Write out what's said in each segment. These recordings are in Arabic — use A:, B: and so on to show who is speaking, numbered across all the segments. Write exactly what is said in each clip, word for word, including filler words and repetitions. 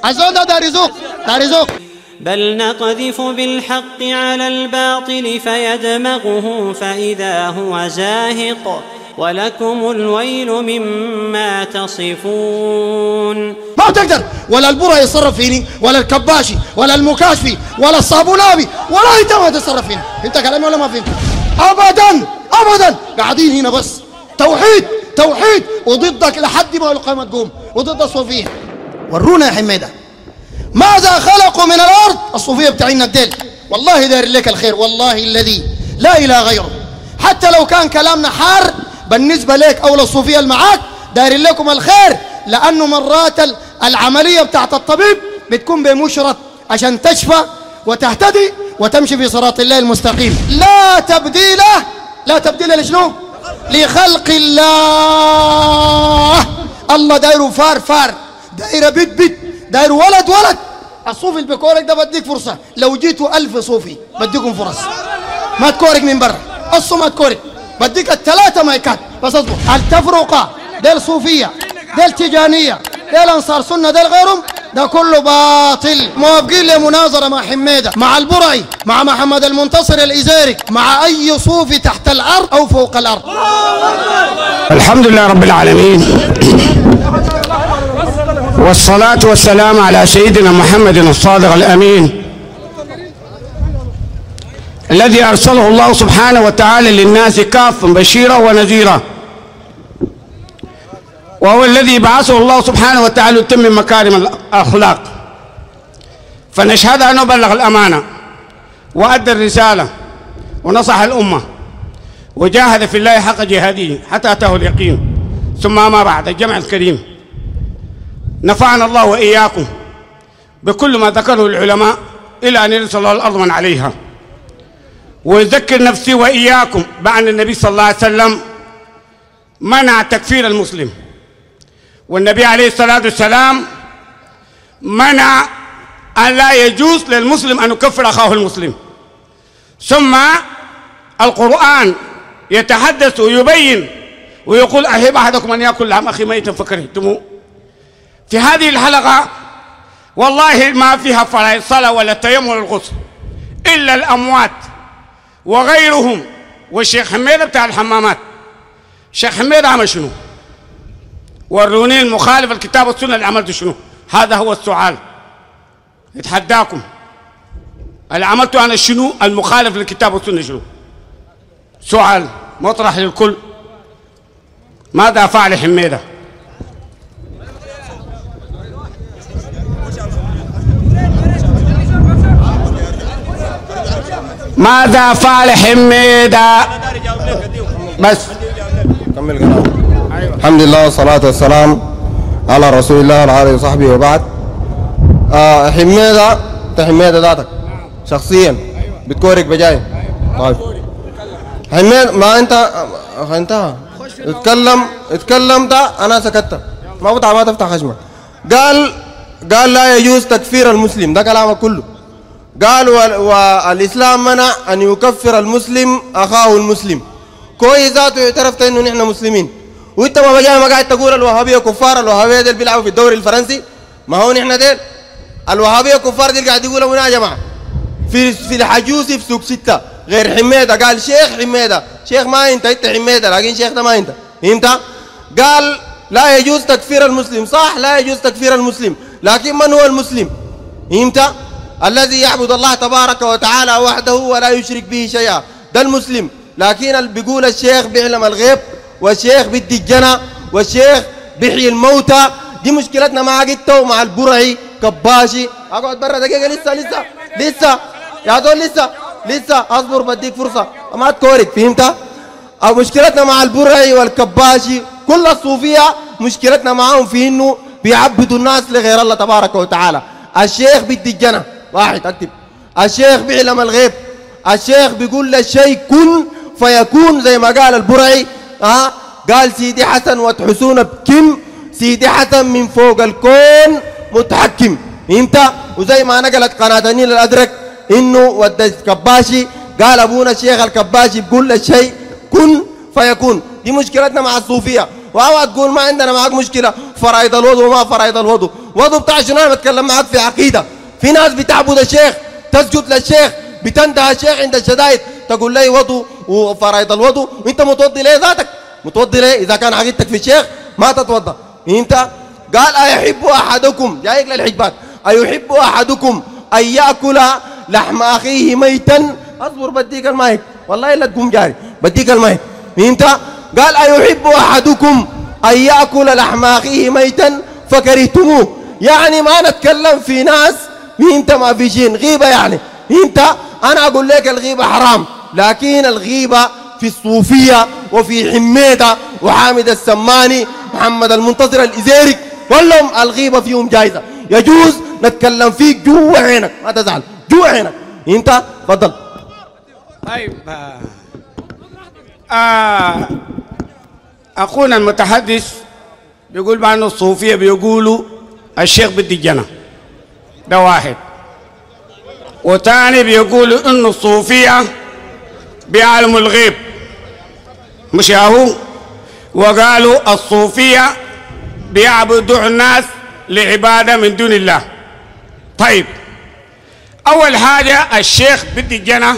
A: الزول ده دار يزوق دار يزوق.
B: بل نقذف بالحق على الباطل فيدمغه فإذا هو زاهق ولكم الويل مما تصفون.
A: ما تقدر ولا البرة يتصرف فيني ولا الكباشي ولا المكاشفي ولا الصابونابي ولا انت ما تتصرف فيني. انت كلامي ولا ما فهمت؟ ابدا ابدا. قاعدين هنا بس توحيد توحيد وضدك لحد ما القيامة تقوم وضد الصوفية. ورونا يا حميدة ماذا خلقوا من الارض الصوفية بتاعين الديل. والله داير لك الخير والله الذي لا اله غيره. حتى لو كان كلامنا حار بالنسبة لك او للصوفية اللي معاك داير لكم الخير، لانه مرات العملية بتاعت الطبيب بتكون بمشرط عشان تشفى وتهتدي وتمشي في صراط الله المستقيم. لا تبديل لا تبديل لشنو؟ لخلق الله. الله دايره فار فار، دايره بيت بيت، دايره ولد ولد. الصوفي اللي بيكورك ده بديك فرصة، لو جيتوا ألف صوفي بديكم فرص. ما تكورك من برا، أصله ما تكورك، بديك الثلاثة مايكات بس اصبر. التفرقة ديل صوفية ديل تجانية ديل أنصار سنة ديل غيرهم ده كله باطل. موافقين لمناظرة مع حميدة مع البرعي مع محمد المنتصر الإزاري مع أي صوفي تحت الأرض أو فوق الأرض.
C: الحمد لله رب العالمين والصلاة والسلام على سيدنا محمد الصادق الأمين الذي أرسله الله سبحانه وتعالى للناس كافا بشيرا ونذيرا، وهو الذي بعثه الله سبحانه وتعالى ليتمم مكارم الأخلاق. فنشهد أنه بلغ الأمانة وأدى الرسالة ونصح الأمة وجاهد في الله حق جهاده حتى أتاه اليقين. ثم ما بعد الجمع الكريم، نفعنا الله وإياكم بكل ما ذكره العلماء إلى أن يرث الله الأرض من عليها. ويذكر نفسي وإياكم بأن النبي صلى الله عليه وسلم منع تكفير المسلم، والنبي عليه الصلاة والسلام منع أن لا يجوز للمسلم أن يكفر أخاه المسلم. ثم القرآن يتحدث ويبين ويقول أحب أحدكم أن يأكل لحم أخي ميتا فكرهتموه. في هذه الحلقة والله ما فيها فرائض صلاة ولا التيمم ولا الغسل إلا الأموات وغيرهم. والشيخ حميدة بتاع الحمامات، الشيخ حميدة عمل شنو؟ وروني المخالف الكتاب والسنة اللي عملته شنو؟ هذا هو السؤال. اتحداكم اللي عملته أنا شنو؟ المخالف للكتاب والسنة شنو؟ سؤال مطرح للكل. ماذا فعل حميدة؟ ماذا فعل حميدة؟ بس
D: كمل كلام. الحمد لله والصلاة والسلام على رسول الله وعلى آله وصحبه وبعد. آه حميدة انت حميدة ذاتك شخصيا بتكورك بجاي. طيب حميدة ما انت انت اتكلم اتكلمت انا سكت ما بتاع ما تفتح خشمك. قال قال لا يجوز تكفير المسلم، ده كلامك كله. قال والإسلام منع أن يكفر المسلم أخاه المسلم. كويس ذاته اعترفت إنه نحن مسلمين، وأنت ما بجاي ما قاعد تقول الوهابية كفار. الوهابية ديل بيلعبوا في الدوري الفرنسي، ما هو نحن ديل الوهابية كفار ديل قاعد يقولوا يا جماعة. في في الحجوسي في سوق ستة غير حميدة قال شيخ حميدة، شيخ ما أنت أنت حميدة لكن شيخ ده ما أنت، فهمت؟ قال لا يجوز تكفير المسلم، صح لا يجوز تكفير المسلم، لكن من هو المسلم؟ فهمت؟ الذي يعبد الله تبارك وتعالى وحده ولا يشرك به شيئا، ده المسلم. لكن اللي بيقول الشيخ بيعلم الغيب والشيخ بيدي الجنة والشيخ بيحيي الموتى، دي مشكلتنا مع قتة ومع البرعي كباشي. اقعد برا دقيقة لسه لسه لسه يا دول لسه لسه اصبر بديك فرصة ما تكورك، فهمت؟ او مشكلتنا مع البرعي والكباشي كل الصوفية مشكلتنا معاهم في انه بيعبدوا الناس لغير الله تبارك وتعالى. الشيخ بيدي الجنة واحد اكتب، الشيخ بيعلم الغيب، الشيخ بيقول للشيء كن فيكون زي ما قال البرعي. ها أه؟ قال سيدي حسن وتحسون بكم سيدي حسن من فوق الكون متحكم، فهمت؟ وزي ما نقلت قناة النيل الأزرق انه ود الكباشي قال ابونا الشيخ الكباشي بيقول للشيء كن فيكون. دي مشكلتنا مع الصوفية. واوعى تقول ما عندنا معك مشكلة فرائض الوضوء وما فرائض الوضوء، وضو بتاع شنو؟ انا بتكلم معك في عقيده. في ناس بتعبد الشيخ، تسجد للشيخ، بتنتهى الشيخ عند الشدائد تقول لي وضو وفرائض الوضو، وانت متوضي ليه ذاتك؟ متوضي ليه؟ اذا كان عقيدتك في الشيخ ما تتوضا. انت قال ايحب احدكم، جايك للحجبات، ايحب احدكم ان ياكل لحم اخيه ميتا. اصبر بديك المايك، والله لا تقوم جاري، بديك المايك. انت قال ايحب احدكم ان ياكل لحم اخيه ميتا فكرهتموه. يعني ما نتكلم في ناس انت ما في شيء غيبه. يعني انت انا اقول لك الغيبه حرام، لكن الغيبه في الصوفيه وفي حميده وحامد السماني محمد المنتصر الازيري كلهم الغيبه فيهم جايزه، يجوز نتكلم فيك جوا عينك، ما تزعل، جوا عينك. انت تفضل.
C: طيب آه آه اخونا المتحدث بيقول بأن الصوفيه بيقولوا الشيخ بدي الجنة، ده واحد. وتاني بيقولوا انه الصوفيه بيعلموا الغيب، مش ياهو؟ وقالوا الصوفيه بيعبدوا الناس لعباده من دون الله. طيب اول حاجه الشيخ بدي الجنة،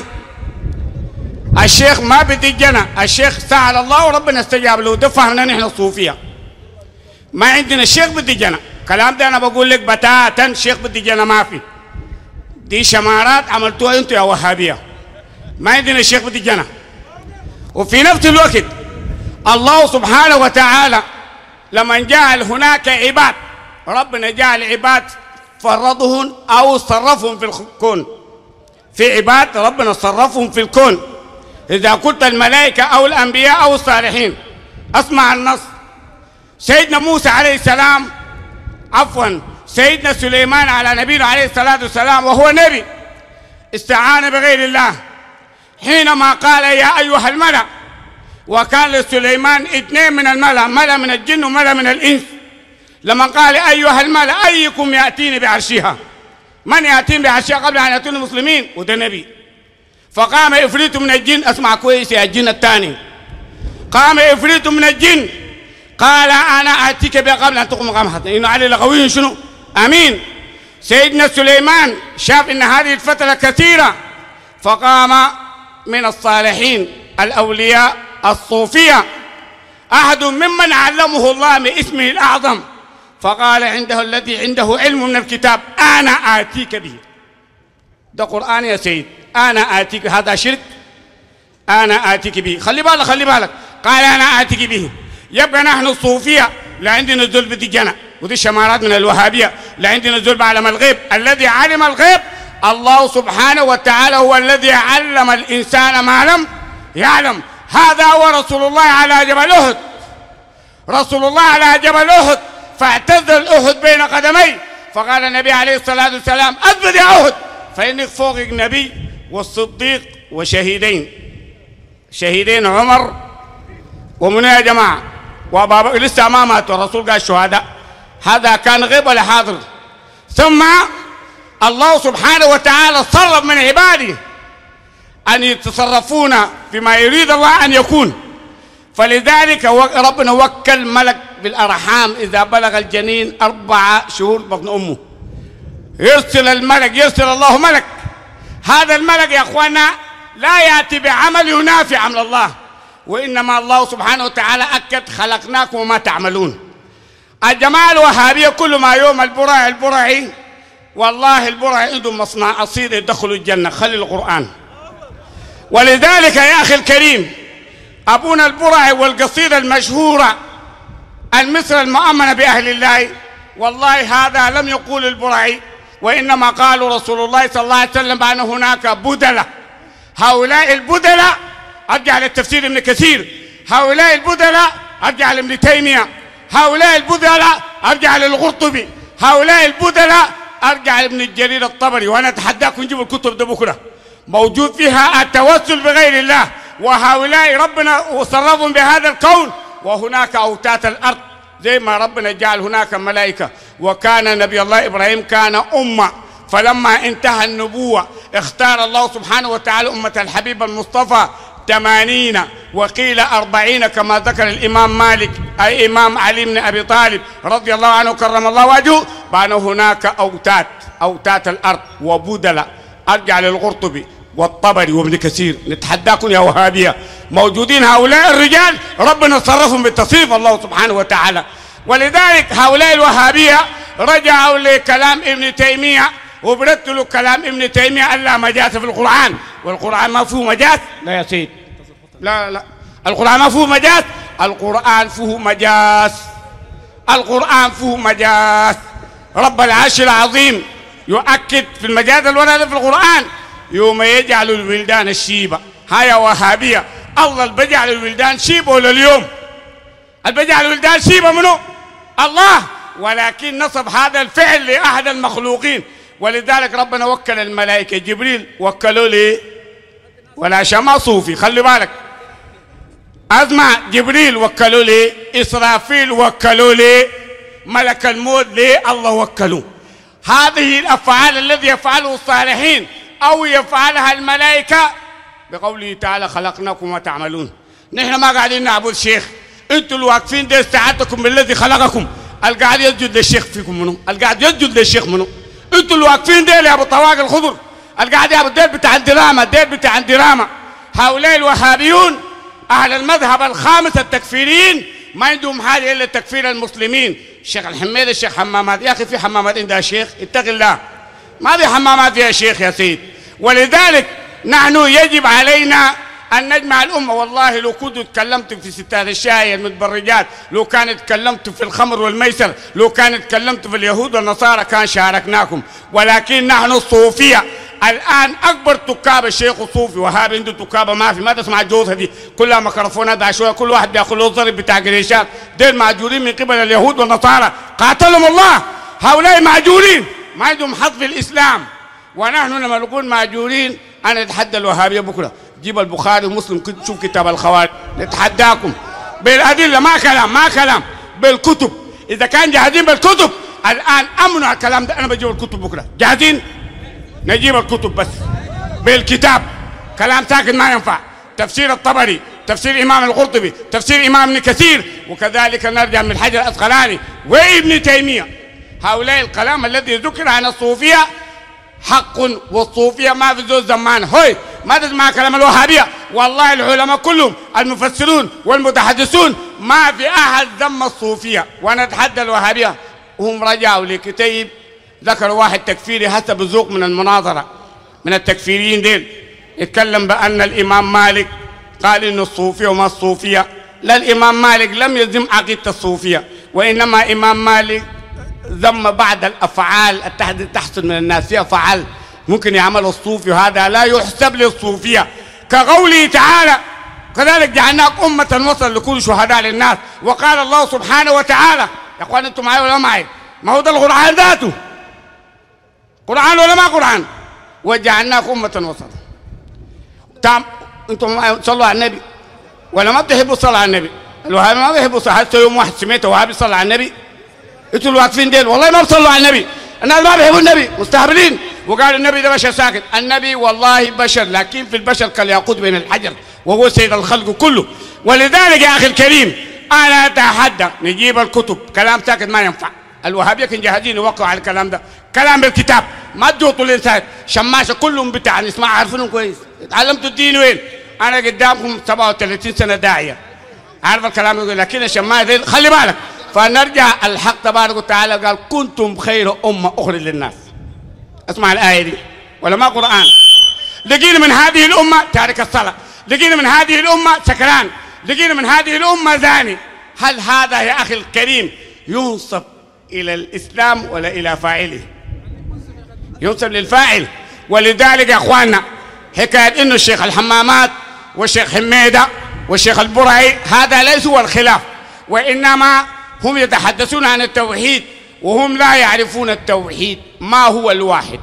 C: الشيخ ما بدي الجنة، الشيخ سأل الله وربنا استجاب له. ده فهمنا نحن الصوفيه، ما عندنا الشيخ بدي الجنة. كلام ده انا بقول لك بتاتا الشيخ بدي الجنة ما في، دي شمارات عملتوها انتوا يا وهابيه. ما عندنا الشيخ بدي الجنة. وفي نفس الوقت الله سبحانه وتعالى لما جعل هناك عباد، ربنا جعل عباد فرضهم او صرفهم في الكون. في عباد ربنا صرفهم في الكون، اذا قلت الملائكه او الانبياء او الصالحين. اسمع النص. سيدنا موسى عليه السلام، عفوا سيدنا سليمان على نبينا عليه الصلاه والسلام وهو نبي، استعان بغير الله حينما قال يا ايها الملأ، وكان لسليمان اثنين من الملأ، ملأ من الجن وملأ من الانس. لما قال ايها الملأ ايكم ياتيني بعرشها، من ياتيني بعرشها قبل ان ياتون المسلمين؟ وده نبي. فقام افريت من الجن، اسمع كويس يا الجن الثاني، قام افريت من الجن قال انا اتيك بها قبل ان تقوم مقامها، انه علي لغوي شنو؟ امين. سيدنا سليمان شاف ان هذه الفتره كثيره، فقام من الصالحين الاولياء الصوفيه احد ممن علمه الله من اسمه الاعظم، فقال عنده الذي عنده علم من الكتاب انا اتيك به. ده قران يا سيد، انا اتيك، هذا شرك؟ انا اتيك به، خلي بالك خلي بالك، قال انا اتيك به. يبقى نحن الصوفيه لا عندنا ذل بدي جنة، ودي شمارات من الوهابيه، لا عندنا ذل بعلم الغيب. الذي علم الغيب الله سبحانه وتعالى، هو الذي علم الانسان ما لم يعلم. هذا هو رسول الله على جبل احد، رسول الله على جبل احد فاعتز الاحد بين قدميه، فقال النبي عليه الصلاه والسلام اثبت يا احد فانك فوقك نبي والصديق وشهيدين. شهيدين عمر ومن يا جماعه وابا بكر لسه ما ماتوا، الرسول قال الشهداء. هذا كان غيب ولا حاضر؟ ثم الله سبحانه وتعالى صرف من عباده أن يتصرفون فيما يريد الله أن يكون. فلذلك ربنا وكل ملك بالأرحام إذا بلغ الجنين أربع شهور بطن أمه، يرسل الملك، يرسل الله ملك. هذا الملك يا أخوانا لا يأتي بعمل ينافي عمل الله، وإنما الله سبحانه وتعالى أكد خلقناكم وما تعملون. الجماعة الوهابية كل ما يوم البرع البرعي، والله البرع عندهم مصنع أصيل يدخلوا الجنة، خلي القرآن. ولذلك يا أخي الكريم أبونا البرع والقصيدة المشهورة المصر المؤمنة بأهل الله، والله هذا لم يقول البرعي، وإنما قالوا رسول الله صلى الله عليه وسلم بأن هناك بدلة. هؤلاء البدلة أرجع للتفسير ابن كثير، هؤلاء البدلة أرجع لابن تيمية، هؤلاء البدلة أرجع للقرطبي، هؤلاء البدلة أرجع لابن الجرير الطبري. وأنا أتحداكم نجيب الكتب ده بكرة، موجود فيها التوسل بغير الله. وهؤلاء ربنا صرفهم بهذا الكون، وهناك أوتات الأرض زي ما ربنا جعل هناك ملائكة. وكان نبي الله إبراهيم كان أمة، فلما انتهى النبوة اختار الله سبحانه وتعالى أمة الحبيب المصطفى ثمانين وقيل أربعين كما ذكر الإمام مالك أي إمام علي بن أبي طالب رضي الله عنه كرم الله وجهه، بأن هناك أوتات أوتات الأرض وبدلة. أرجع للقرطبي والطبري وابن كثير، نتحداكم يا وهابية، موجودين هؤلاء الرجال ربنا صرفهم بالتصريف الله سبحانه وتعالى. ولذلك هؤلاء الوهابية رجعوا لكلام ابن تيمية وبرتلوا كلام ابن تيمية ألا مجاز في القرآن، والقرآن ما فيه مجاز. لا يا سيد، لا لا القرآن ما فيه مجاز، القرآن فيه مجاز، القرآن فيه مجاز. رب العرش العظيم يؤكد في المجاز الورد في القرآن يوم يجعل الولدان الشيبة. هيا وهابية، الله اللي بيجعل الولدان شيبة ولا اليوم؟ اللي بيجعل الولدان شيبة منه؟ الله، ولكن نصب هذا الفعل لأحد المخلوقين. ولذلك ربنا وكل الملائكة، جبريل وكلوا لي ولا شما صوفي، خلي بالك أسمع، جبريل وكلوا لي، إسرافيل وكلوا لي، ملك الموت لي الله وكلوه. هذه الأفعال الذي يفعله الصالحين أو يفعلها الملائكة بقوله تعالى خلقناكم وتعملون. نحن ما قاعدين نعبد شيخ، انتوا اللي واقفين ده استعدتكم بالذي خلقكم. القاعد يسجد للشيخ فيكم منه؟ القاعد يسجد للشيخ منه؟ انتوا اللي واقفين ده يا ابو طواق الخضر، القاعد يا ابو الديل بتاع الدراما، الديل بتاع الدراما. هؤلاء الوهابيون اهل المذهب الخامس التكفيريين ما عندهم حاجه الا تكفير المسلمين. الشيخ الحميد، الشيخ حمامات، يا اخي في حمامات عندها شيخ؟ اتق الله، ما في حمامات يا شيخ يا سيد. ولذلك نحن يجب علينا أن نجمع الأمة. والله لو كنت تكلمت في ستات الشاي المتبرجات، لو كانت تكلمت في الخمر والميسر، لو كانت تكلمت في اليهود والنصارى كان شاركناكم. ولكن نحن الصوفية الآن أكبر تكاب الشيخ الصوفي، وهذا عنده تكابة ما في، ما تسمع الجوزة دي كلها ميكروفونات عشوائية، كل واحد بياخذ له الضرب بتاع قريشات. ديل معجورين من قبل اليهود والنصارى قاتلهم الله. هؤلاء معجورين ما عندهم حظ في الإسلام. ونحن لما نقول معجورين أنا أتحدى الوهابية بكرة، جيب البخاري ومسلم شوف كتاب الخوارج، نتحداكم بالأدلة، ما كلام ما كلام، بالكتب. إذا كان جاهزين بالكتب الآن أمنوا على الكلام ده، أنا بجيب الكتب بكرة. جاهزين؟ نجيب الكتب بس بالكتاب، كلام ساكت ما ينفع. تفسير الطبري، تفسير إمام القرطبي، تفسير إمام ابن كثير، وكذلك نرجع من الحجر الأسقلاني وابن تيمية. هؤلاء الكلام الذي ذكر عن الصوفية حق، والصوفية ما في زول زمان. هوي ما تسمع كلام الوهابية، والله العلماء كلهم المفسرون والمتحدثون ما في أحد ذم الصوفية. ونتحدى الوهابية، هم رجعوا لكتيب ذكروا واحد تكفيري حسب الذوق من المناظرة من التكفيريين ديل، يتكلم بأن الإمام مالك قال إنه الصوفية وما الصوفية. لا، الإمام مالك لم يذم عقيدة الصوفية، وإنما إمام مالك ذم بعض الأفعال التي تحصل من الناس، فيها أفعال ممكن يعمل الصوفي وهذا لا يحسب للصوفية، كقوله تعالى كذلك جعلناك أمة وسطا لكونوا شهداء للناس. وقال الله سبحانه وتعالى، يا أخوان أنتم معي ولا معي؟ ما هو ده القرآن ذاته، قرآن ولا ما قرآن؟ وجعلناك أمة وسطا. تام أنتم صلوا على النبي ولا ما بتحبوا الصلاة على النبي؟ الوهابي ما بيحبوا الصلاة. حتى يوم واحد سمعته وهابي صلى على النبي، انتوا اللي واقفين ديل والله ما بتصلوا على النبي. الناس ما بيحبوا النبي، مستهبلين. وقالوا النبي ده بشر ساكت. النبي والله بشر، لكن في البشر كالياقوت بين الحجر، وهو سيد الخلق كله. ولذلك يا اخي الكريم انا اتحدى نجيب الكتب، كلام ساكت ما ينفع. الوهابيه كانوا جاهزين يوقعوا على الكلام ده، كلام بالكتاب، ما تجوطوا الانسان شماشه كلهم بتاع نسمع عارفينهم كويس. اتعلمتوا الدين وين؟ انا قدامكم سبعة وثلاثين سنه داعيه، عارف الكلام يقول، لكن الشماعه خلي بالك. فنرجع الحق تبارك وتعالى قال كنتم خير أمة أخرى للناس. اسمع الآية دي ولا ما قرآن؟ لقينا من هذه الأمة تارك الصلاة، لقينا من هذه الأمة سكران، لقينا من هذه الأمة زاني. هل هذا يا أخي الكريم ينسب إلى الإسلام ولا إلى فاعله؟ ينسب للفاعل. ولذلك يا أخواننا حكاية إنه الشيخ الحمامات والشيخ حميدة والشيخ البرعي هذا ليس هو الخلاف، وإنما هم يتحدثون عن التوحيد وهم لا يعرفون التوحيد. ما هو الواحد؟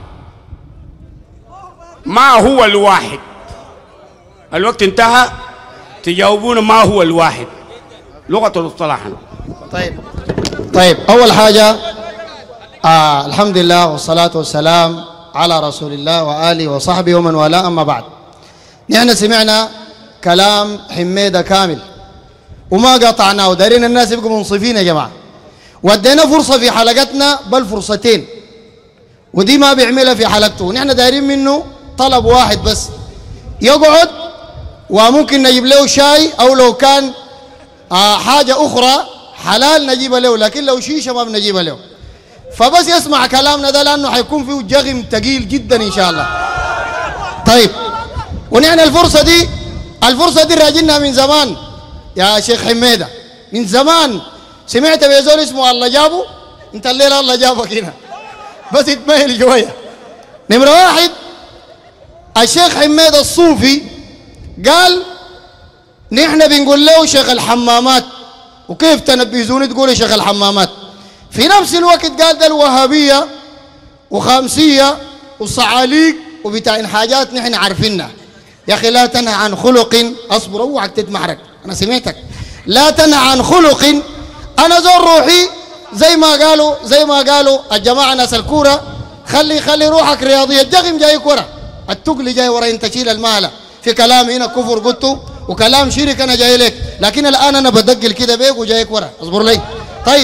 C: ما هو الواحد؟ الوقت انتهى، تجاوبون ما هو الواحد لغة الاصطلاح.
A: طيب طيب أول حاجة آه الحمد لله والصلاة والسلام على رسول الله وآله وصحبه ومن والاه. أما بعد، نحن سمعنا كلام حميدة كامل وما قطعناه، دارين الناس يبقوا منصفين يا جماعة. ودينا فرصة في حلقتنا بل فرصتين، ودي ما بيعملها في حلقته. نحن دايرين منه طلب واحد بس، يقعد وممكن نجيب له شاي أو لو كان آه حاجة أخرى حلال نجيبها له، لكن لو شيشة ما بنجيبها له. فبس يسمع كلامنا ده لأنه حيكون فيه جغم ثقيل جدا إن شاء الله. طيب، ونحن الفرصة دي الفرصة دي راجلنا من زمان يا شيخ حميدة، من زمان. سمعت بيزول اسمه الله جابه، انت الليلة الله جابك هنا بس يتميل شوية. نمرة واحد، الشيخ حميدة الصوفي قال نحن بنقول له شيخ الحمامات، وكيف تنبهزوني تقولوا شيخ الحمامات؟ في نفس الوقت قال ده الوهابية وخامسية وصعاليق وبتاعين حاجات نحن عارفينها. يا أخي لا تنهى عن خلق، أصبر اوعك تتمحرك، أنا سمعتك. لا تنهى عن خلق، أنا زور روحي زي ما قالوا زي ما قالوا الجماعة ناس الكورة، خلي خلي روحك رياضية. الجغم جايك ورا، التقل جاي ورا، انت تشيل المال. في كلام هنا كفر قلته وكلام شرك أنا جاي لك، لكن الآن أنا بدقل كده بيك وجايك ورا، اصبر لي. طيب،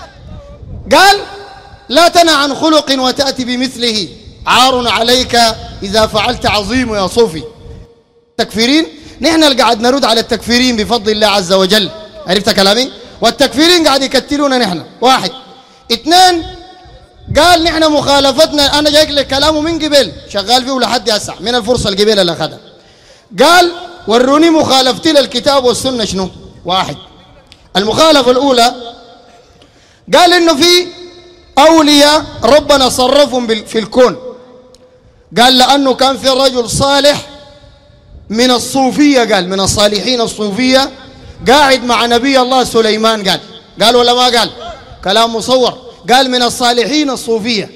A: قال لا تنهى عن خلق وتأتي بمثله، عار عليك إذا فعلت عظيم يا صوفي. التكفيرين نحن اللي قاعد نرد على التكفيرين بفضل الله عز وجل، عرفت كلامي؟ والتكفيرين قاعد يكتلونا نحن. واحد. اثنين، قال نحن مخالفتنا، أنا جايك لك كلامه من قبل شغال فيه لحد هسه من الفرصة القبيلة اللي أخذها. قال وروني مخالفتي للكتاب والسنة شنو؟ واحد. المخالفة الأولى قال إنه في أولياء ربنا صرفهم في الكون. قال لأنه كان في رجل صالح من الصوفية، قال من الصالحين الصوفية، قاعد مع نبي الله سليمان. قال قال ولا ما قال؟ كلام مصور. قال من الصالحين الصوفية،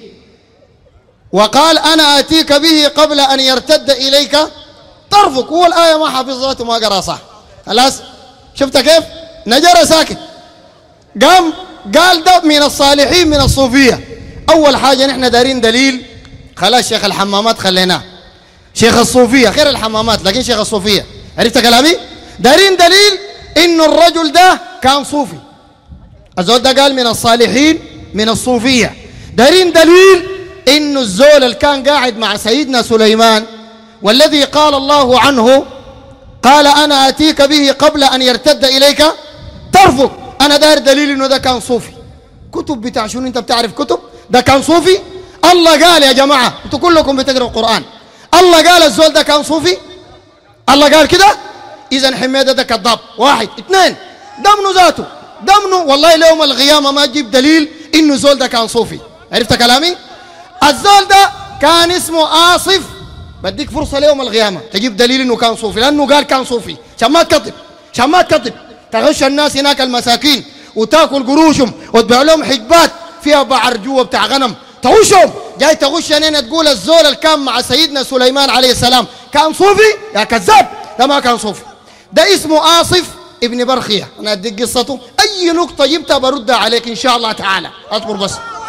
A: وقال أنا آتيك به قبل أن يرتد إليك طرفك. هو الآية ما حفظت وما قرأ صح، خلاص شفت كيف نجر ساكت. قام قال ده من الصالحين من الصوفية. أول حاجة نحن دارين دليل، خلاص شيخ الحمامات خليناه، شيخ الصوفية خير الحمامات لكن شيخ الصوفية، عرفت كلامي؟ دارين دليل إنه الرجل ده كان صوفي، الزول ده قال من الصالحين من الصوفية. دارين دليل إنه الزول اللي كان قاعد مع سيدنا سليمان والذي قال الله عنه قال أنا آتيك به قبل أن يرتد إليك طرفك. أنا داير دليل إنه ده كان صوفي. كتب بتاع شنو أنت بتعرف كتب؟ ده كان صوفي. الله قال يا جماعة، أنتوا كلكم بتقرأوا القرآن، الله قال الزول ده كان صوفي؟ الله قال كده؟ إذن حميدة ده كذاب. واحد. اثنين، دمنه ذاته دمنه والله ليوم القيامة ما تجيب دليل إنه الزول ده كان صوفي، عرفت كلامي؟ الزول ده كان اسمه آصف، بديك فرصة ليوم القيامة تجيب دليل إنه كان صوفي، لأنه قال كان صوفي. عشان ما تكذب، عشان ما تكذب تغش الناس هناك المساكين وتاكل قروشهم وتبيع لهم حجبات فيها بعر جوا بتاع غنم، تغشهم. جاي تغش هنا تقول الزول اللي كان مع سيدنا سليمان عليه السلام كان صوفي؟ يا كذاب، ده ما كان صوفي، ده اسمه آصف ابن برخية. أنا أديك قصته، أي نقطة جبتها بردها عليك إن شاء الله تعالى، أصبر بس.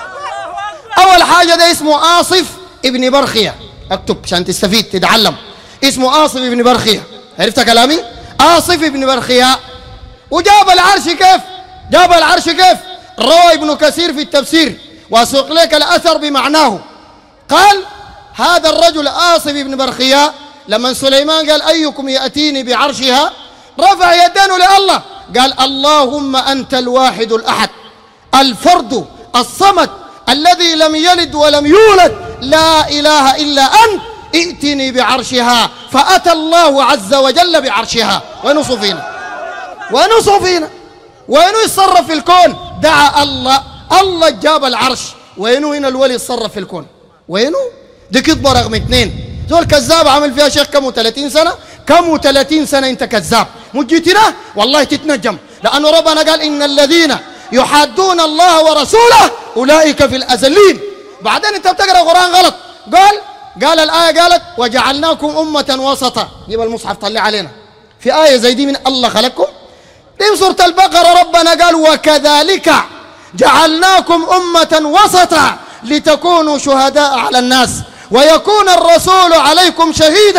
A: أول حاجة ده اسمه آصف ابن برخية، اكتب عشان تستفيد تتعلم. اسمه آصف ابن برخية، عرفت كلامي؟ آصف ابن برخية. وجاب العرش كيف؟ جاب العرش كيف؟ روى ابن كثير في التفسير وأسوق لك الأثر بمعناه. قال هذا الرجل آصف ابن برخية لما سليمان قال أيكم يأتيني بعرشها رفع يدانه لله، قال اللهم أنت الواحد الأحد الفرد الصمد الذي لم يلد ولم يولد، لا إله إلا أنت، ائتني بعرشها. فأتى الله عز وجل بعرشها. وين صوفينا؟ وين صوفينا؟ وينو يتصرف في الكون؟ دعا الله، الله جاب العرش. وينو هنا الولي يتصرف في الكون؟ وينو؟ دي كذبة رقم اثنين. زول كذاب عمل فيها شيخ كم ثلاثين سنة، كم ثلاثين سنة انت كذاب. مجيتنا والله تتنجم، لأنه ربنا قال إن الذين يحادون الله ورسوله أولئك في الأذلين. بعدين انت بتقرأ القرآن غلط. قال قال الآية قالت وجعلناكم أمة وسطا. جيب المصحف طلع علينا في آية زي دي من الله خلقكم. في سورة البقرة ربنا قال وكذلك جعلناكم أمة وسطا لتكونوا شهداء على الناس ويكون الرسول عليكم شهيدا.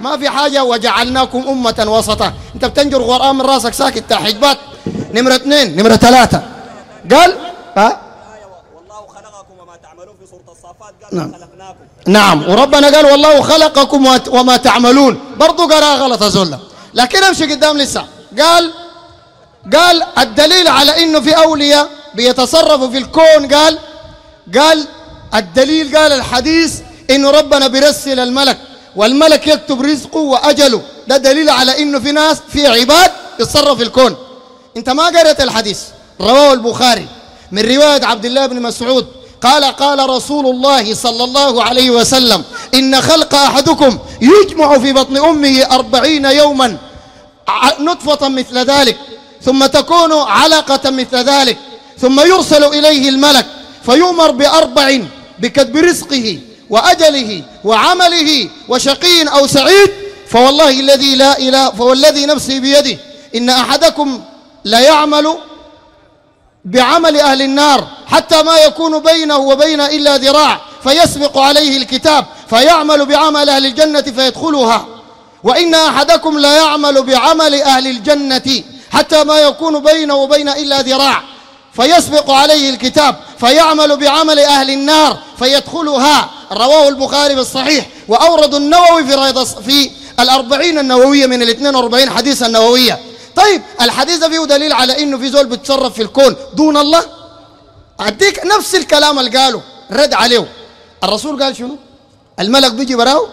A: ما في حاجة وجعلناكم أمة وسطا. أنت بتنجر قرآن من راسك ساكت تا حجبات. نمرة اثنين، نمرة ثلاثة قال ها
E: والله خلقكم وما تعملون في سورة الصافات قال
A: نعم.
E: خلقناكم.
A: نعم، وربنا قال والله خلقكم وما تعملون، برضو قرأ غلط أزول. لكن امشي قدام لسه. قال قال الدليل على انه في اولياء بيتصرفوا في الكون، قال قال الدليل، قال الحديث انه ربنا بيرسل الملك والملك يكتب رزقه واجله. ده دليل على انه في ناس في عباد يتصرف في الكون. انت ما قرأت الحديث، رواه البخاري من رواية عبد الله بن مسعود قال قال رسول الله صلى الله عليه وسلم إن خلق أحدكم يجمع في بطن أمه أربعين يوما نطفة مثل ذلك ثم تكون علقة مثل ذلك ثم يرسل إليه الملك فيؤمر بأربع بكتب رزقه وأجله وعمله وشقي أو سعيد. فوالله الذي لا إله فوالذي نفسي بيده إن أحدكم لا يعمل بعمل أهل النار حتى ما يكون بينه وبين إلا ذراع فيسبق عليه الكتاب فيعمل بعمل أهل الجنة فيدخلها، وإن أحدكم لا يعمل بعمل أهل الجنة حتى ما يكون بينه وبين إلا ذراع فيسبق عليه الكتاب فيعمل بعمل أهل النار فيدخلها. رواه البخاري بالصحيح. وأورد النووي في رياض في الأربعين النووية من الاثنين وأربعين حديث النووية. طيب الحديث ده فيه دليل على انه في زول بيتصرف في الكون دون الله. اديك نفس الكلام اللي قاله رد عليه الرسول. قال شنو؟ الملك بيجي براو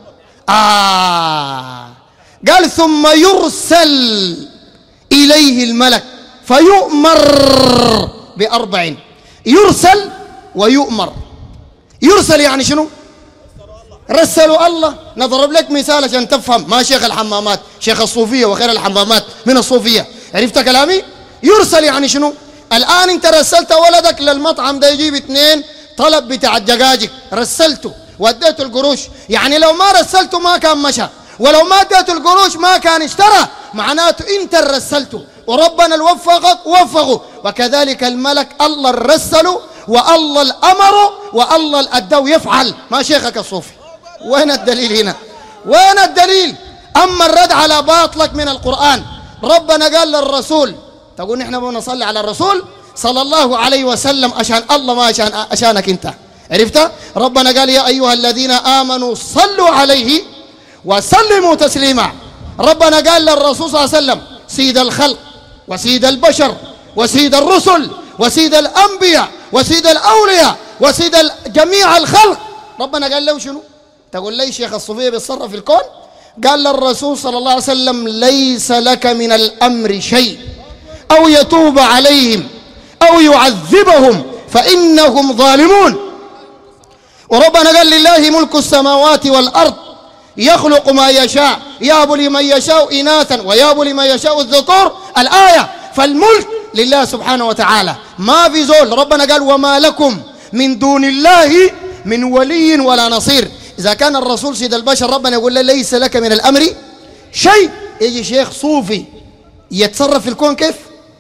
A: آه قال ثم يرسل اليه الملك فيؤمر بأربع. يرسل ويؤمر. يرسل يعني شنو؟ رسلوا الله. نضرب لك مثال عشان تفهم، ما شيخ الحمامات، شيخ الصوفية وخير الحمامات من الصوفية. عرفت كلامي؟ يرسل يعني شنو؟ الآن انت رسلت ولدك للمطعم ده يجيب اثنين طلب بتاع الدجاجك، رسلته واديته القروش، يعني لو ما رسلته ما كان مشى، ولو ما اديته القروش ما كان اشترى، معناته انت رسلته وربنا الوفقك وفقه. وكذلك الملك الله الرسله والله الأمر والله الأدو يفعل، ما شيخك الصوفي. وين الدليل هنا؟ وين الدليل؟ أما الرد على باطلك من القرآن، ربنا قال للرسول، تقول نحن بنصلي على الرسول صلى الله عليه وسلم عشان الله ما عشان عشانك انت. عرفت؟ ربنا قال يا أيها الذين آمنوا صلوا عليه وسلموا تسليما. ربنا قال للرسول صلى الله عليه وسلم سيد الخلق وسيد البشر وسيد الرسل وسيد الأنبياء وسيد الأولياء وسيد جميع الخلق. ربنا قال له شنو؟ تقول لي شيخ الصوفية بيتصرف في الكون؟ قال للرسول صلى الله عليه وسلم ليس لك من الأمر شيء أو يتوب عليهم أو يعذبهم فإنهم ظالمون. وربنا قال لله ملك السماوات والأرض يخلق ما يشاء يهب لمن يشاء إناثا ويهب لمن يشاء الذكور. الآية. فالملك لله سبحانه وتعالى، ما في زول. ربنا قال وما لكم من دون الله من ولي ولا نصير. إذا كان الرسول سيد البشر ربنا يقول له ليس لك من الأمر شيء، يجي شيخ صوفي يتصرف في الكون كيف؟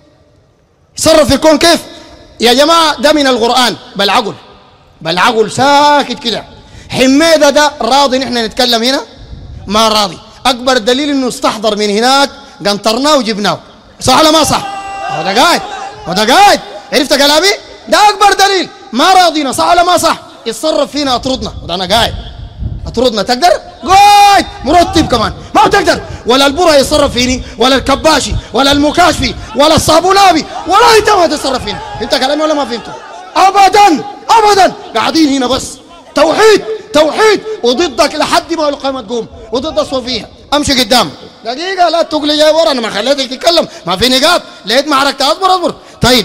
A: يتصرف في الكون كيف؟ يا جماعة ده من القرآن بالعقل، بالعقل ساكت كده. حميدة ده راضي نحن نتكلم هنا؟ ما راضي. أكبر دليل إنه استحضر من هناك قنطرناه وجبناه، صح ولا ما صح؟ هذا قاعد هذا قاعد. عرفت كلامي؟ ده أكبر دليل. ما راضينا، صح ولا ما صح؟ يتصرف فينا أطردنا، وده أنا قاعد أطردنا. تقدر؟ قاعد مرتب كمان ما تقدر. ولا البرة يتصرف فيني ولا الكباشي ولا المكاشفي ولا الصابولابي ولا أنت ما تتصرف فيني. أنت كلامي ولا ما فهمته؟ أبدا أبدا. قاعدين هنا بس توحيد توحيد وضدك لحد ما القيامة تقوم وضد الصوفية. أمشي قدام دقيقة، لا تقول جاي ورا، أنا ما خليتك تتكلم، ما في نقاط، لقيت معركة. أصبر أصبر. طيب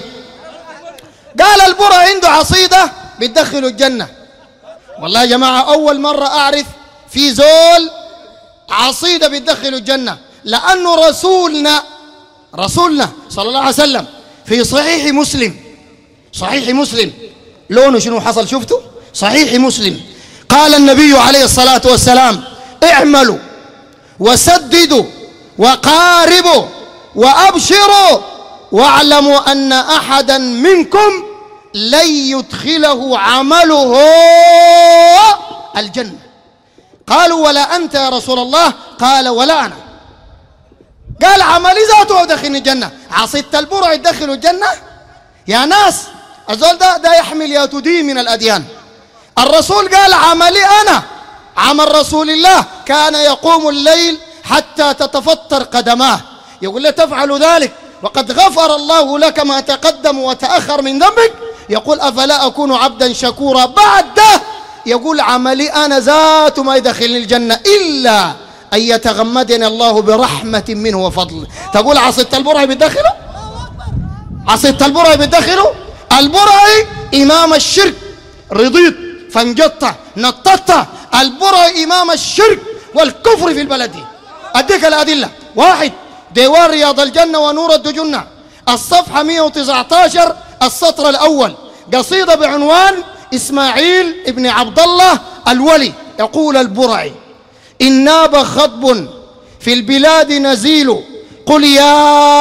A: قال البرة عنده عصيدة بتدخله الجنة. والله يا جماعة أول مرة أعرف في زول عصيدة بتدخله الجنة، لأنه رسولنا رسولنا صلى الله عليه وسلم في صحيح مسلم صحيح مسلم لونه شنو حصل شفتوا؟ صحيح مسلم قال النبي عليه الصلاة والسلام اعملوا وسددوا وقاربوا وأبشروا واعلموا أن أحدا منكم لن يدخله عمله الجنة. قالوا ولا أنت يا رسول الله؟ قال ولا أنا. قال عملي ذاته ودخلني الجنة. عصيت البرع يدخلوا الجنة؟ يا ناس الزول ده ده يحمل يا تدي من الأديان. الرسول قال عملي أنا عمل رسول الله كان يقوم الليل حتى تتفطر قدماه. يقول له تفعل ذلك وقد غفر الله لك ما تقدم وتأخر من ذنبك. يقول أفلا أكون عبدا شكورا. بعد ده يقول عملي أنا ذات ما يدخلني الجنة إلا أن يتغمدني الله برحمة منه وفضل. تقول عصيت البرعي بتدخله؟ عصيت البرعي بتدخله؟ البرعي إمام الشرك. رضيت فانجدت نططت. البرعي إمام الشرك والكفر في البلد دي. أديك الأدلة. واحد ديوان رياض الجنة ونور الدجنة الصفحة مئة وتسعة عشر السطر الأول قصيدة بعنوان إسماعيل ابن عبد الله الولي. يقول البرعي إن ناب خطب في البلاد نزيل قل يا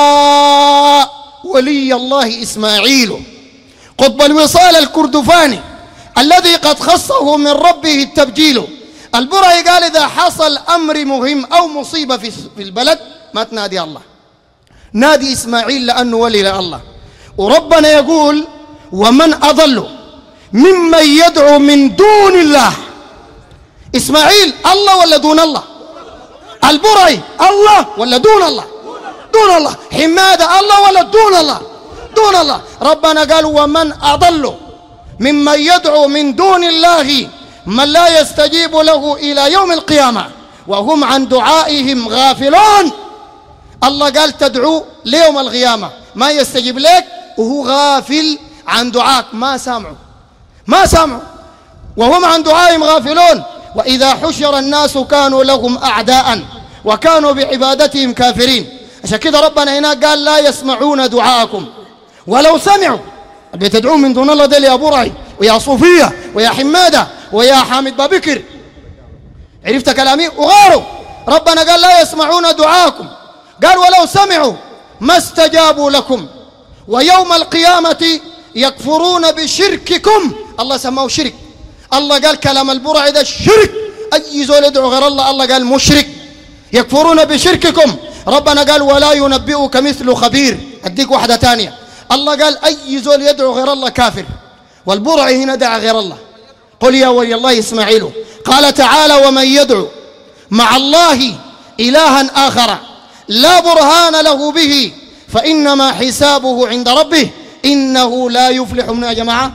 A: ولي الله إسماعيل قطب الوصال الكردفاني الذي قد خصه من ربه التبجيل. البرعي قال إذا حصل أمر مهم أو مصيبة في البلد ما تنادي الله، نادي إسماعيل لأنه ولي لله. وربنا يقول ومن أضل ممن يدعو من دون الله. إسماعيل الله ولا دون الله؟ البرعي الله ولا دون الله؟ دون الله. حمادة الله ولا دون الله؟ دون الله. ربنا قال ومن أضل ممن يدعو من دون الله من لا يستجيب له إلى يوم القيامة وهم عن دعائهم غافلون. الله قال تدعو ليوم القيامة ما يستجيب لك وهو غافل عن دعاك. ما سامعوا ما سامعوا وهم عن دعائهم غافلون. وإذا حشر الناس كانوا لهم أعداء وكانوا بعبادتهم كافرين. عشان كده ربنا هناك قال لا يسمعون دعاءكم ولو سمعوا. بتدعون من دون الله دل يا برعي ويا صوفية ويا حمادة ويا حامد بابكر. عرفت كلامي؟ وغيره. ربنا قال لا يسمعون دعاءكم قال ولو سمعوا ما استجابوا لكم ويوم القيامة يكفرون بشرككم. الله سماه شرك. الله قال كلام البرعي ده الشرك. أي زول يدعو غير الله الله قال مشرك. يكفرون بشرككم. ربنا قال ولا ينبئك مثل خبير. أديك واحدة تانية. الله قال أي زول يدعو غير الله كافر. والبرعي هنا دعا غير الله. قل يا ولي الله إسماعيل. قال تعالى ومن يدعو مع الله إلها آخر لا برهان له به فإنما حسابه عند ربه إنه لا يفلح. من يا جماعة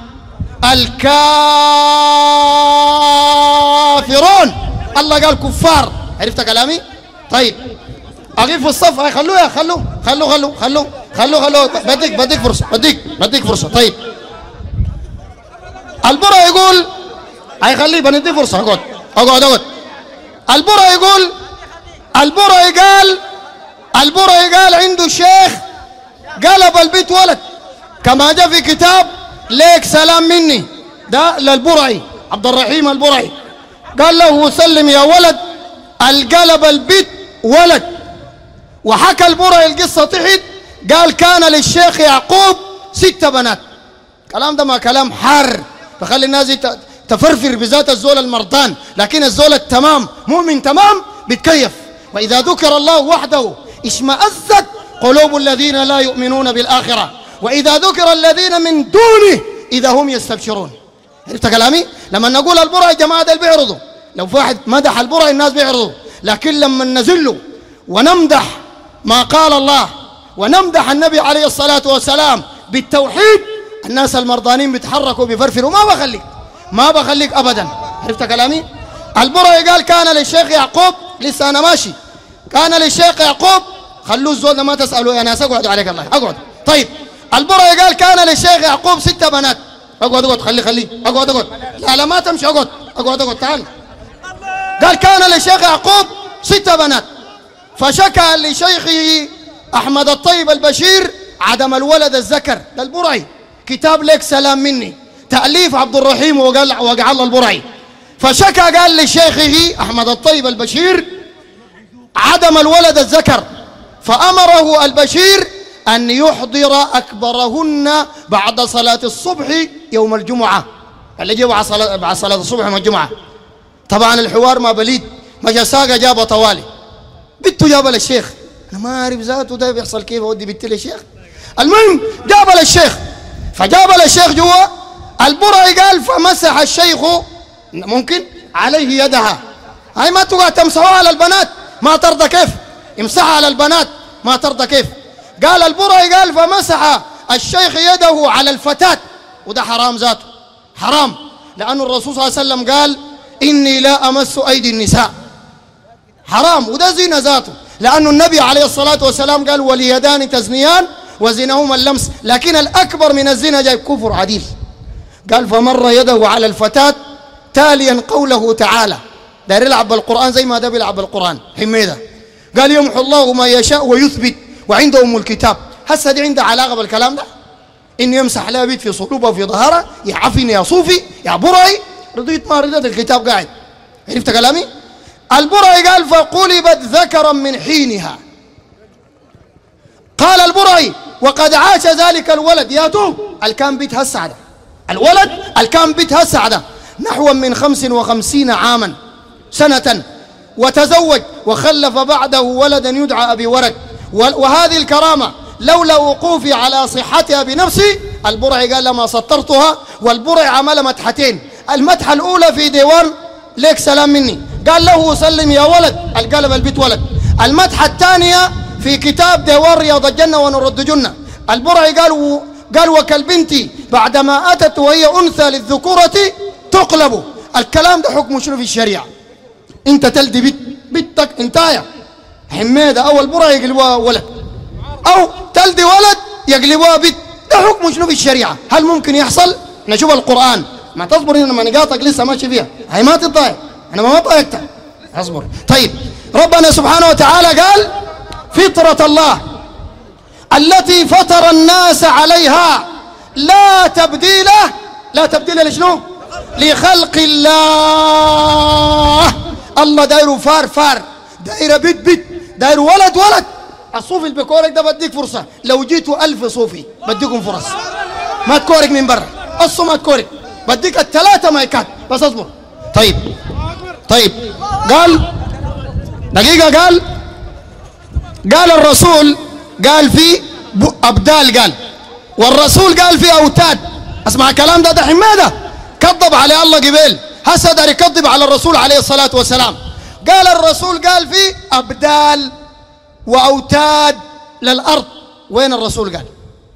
A: الكافرون. الله قال كفار. عرفت كلامي؟ طيب أغيب في الصف. هاي خلوه يا خلوه خلوه خلوه خلوه خلوه خلوه بديك بديك فرصة بديك بديك فرصة. طيب البرع يقول هاي خليه بندي فرصة. اقعد اقعد اقعد. البرع يقول البرع قال البرع قال عنده شيخ قلب البيت ولد كما جاء في كتاب ليك سلام مني ده للبرعي عبد الرحيم البرعي. قال له سلم يا ولد القلب البيت ولد. وحكى البرعي القصة تحت قال كان للشيخ يعقوب ست بنات. كلام ده ما كلام حار فخلي الناس تفرفر بذات الزول المرضان. لكن الزول التمام مؤمن تمام بيتكيف. وإذا ذكر الله وحده اشمأزت قلوب الذين لا يؤمنون بالآخرة وإذا ذكر الذين من دونه إذا هم يستبشرون. عرفت كلامي؟ لما نقول البرعي جماعة دول بيعرضوا. لو في واحد مدح البرعي الناس بيعرضوا. لكن لما ننزله ونمدح ما قال الله ونمدح النبي عليه الصلاة والسلام بالتوحيد الناس المرضانين بيتحركوا بيفرفروا. ما بخليك ما بخليك أبدا. عرفت كلامي؟ البرعي قال كان للشيخ يعقوب لسه أنا ماشي. كان للشيخ يعقوب خلوه الزول ما تسألوا يا ناس. اقعدوا عليك الله اقعد. طيب البرعي قال كان للشيخ يعقوب ستة بنات. اقعد اقعد خلي خلي اقعد اقعد. لا لا ما تمشي. اقعد اقعد اقعد تعال. قال كان للشيخ يعقوب ستة بنات فشكى لشيخه أحمد الطيب البشير عدم الولد الذكر. ده البرعي كتاب لك سلام مني تأليف عبد الرحيم وقال وقع الله البرعي. فشكى قال لشيخه أحمد الطيب البشير عدم الولد الذكر فأمره البشير أن يحضر أكبرهن بعد صلاة الصبح يوم الجمعة اللي جاء بعد صلاة الصبح يوم الجمعة. طبعا الحوار ما بليد، مشى ساقه جابه طوالي، بنته جابه للشيخ. انا ما اعرف ذاته ده بيحصل كيف، اودي بنتي للشيخ. المهم جابه للشيخ، فجابه للشيخ جوا. البرعي قال فمسح الشيخ ممكن عليه يدها. هاي ما تقعد تمسحوها على البنات، ما ترضى كيف؟ امسحها على البنات ما ترضى كيف؟ قال البرعي قال فمسح الشيخ يده على الفتاة، وده حرام ذاته، حرام، لأن الرسول صلى الله عليه وسلم قال إني لا أمس أيدي النساء، حرام، وده زنا ذاته، لأن النبي عليه الصلاة والسلام قال واليدان تزنيان وزنهما اللمس، لكن الأكبر من الزنا جاي كفر عديل. قال فمر يده على الفتاة تاليا قوله تعالى، داير يلعب بالقرآن زي ما ده بيلعب بالقرآن حميده. قال يمحو الله ما يشاء ويثبت وعنده أم الكتاب. هسه دي عندها علاقة بالكلام ده؟ إن يمسح لها بيت في صلوبها وفي ظهرها، يا عفن يا صوفي يا برعي، رضيت ما رضيت الكتاب قاعد. عرفت كلامي؟ البرعي قال فقلبت ذكرا من حينها. قال البرعي وقد عاش ذلك الولد ياتوه الكان بيت هالسعدة، الولد الكان بيت هالسعدة نحو من خمس وخمسين عاما سنة، وتزوج وخلف بعده ولدا يدعى أبي ورد. وهذه الكرامة لولا وقوفي على صحتها بنفسي، البرعي قال لما سطرتها. والبرعي عمل مدحتين، المدحة الأولى في ديوان ليك سلام مني، قال له سلم يا ولد، القلب البيت ولد. المدحة الثانية في كتاب ديوان رياض الجنة ونرد جنة، البرعي قال قال وكالبنت بعدما أتت وهي أنثى للذكورة تقلب. الكلام ده حكمه شنو في الشريعة؟ انت تلدي بيت بيتك انتايا حميدة أو البرعي يقلبوها ولد، أو تلدي ولد يقلبوها بيت، ده حكمه شنو في الشريعة؟ هل ممكن يحصل؟ نشوف القرآن، ما تصبر هنا ما نقاطك لسه ماشي فيها، هي ما تضايق، أنا ما ضايقتك، اصبر. طيب ربنا سبحانه وتعالى قال فطرة الله التي فطر الناس عليها لا تبديل، لا تبديل لشنو؟ لخلق الله. الله دايره فار فار، دايره بيت بيت، دايره ولد ولد. الصوفي اللي بيكورك ده بديك فرصة، لو جيتوا ألف صوفي بديكم فرص، ما تكورك من برا، أصو ما تكورك، بديك الثلاثة مايكات بس اصبر. طيب طيب قال دقيقة، قال قال الرسول قال في أبدال، قال والرسول قال في أوتاد. اسمع الكلام ده، ده حماده كذب على الله قبيل، هسه دار يكذب على الرسول عليه الصلاة والسلام. قال الرسول قال في أبدال وأوتاد للأرض. وين الرسول قال؟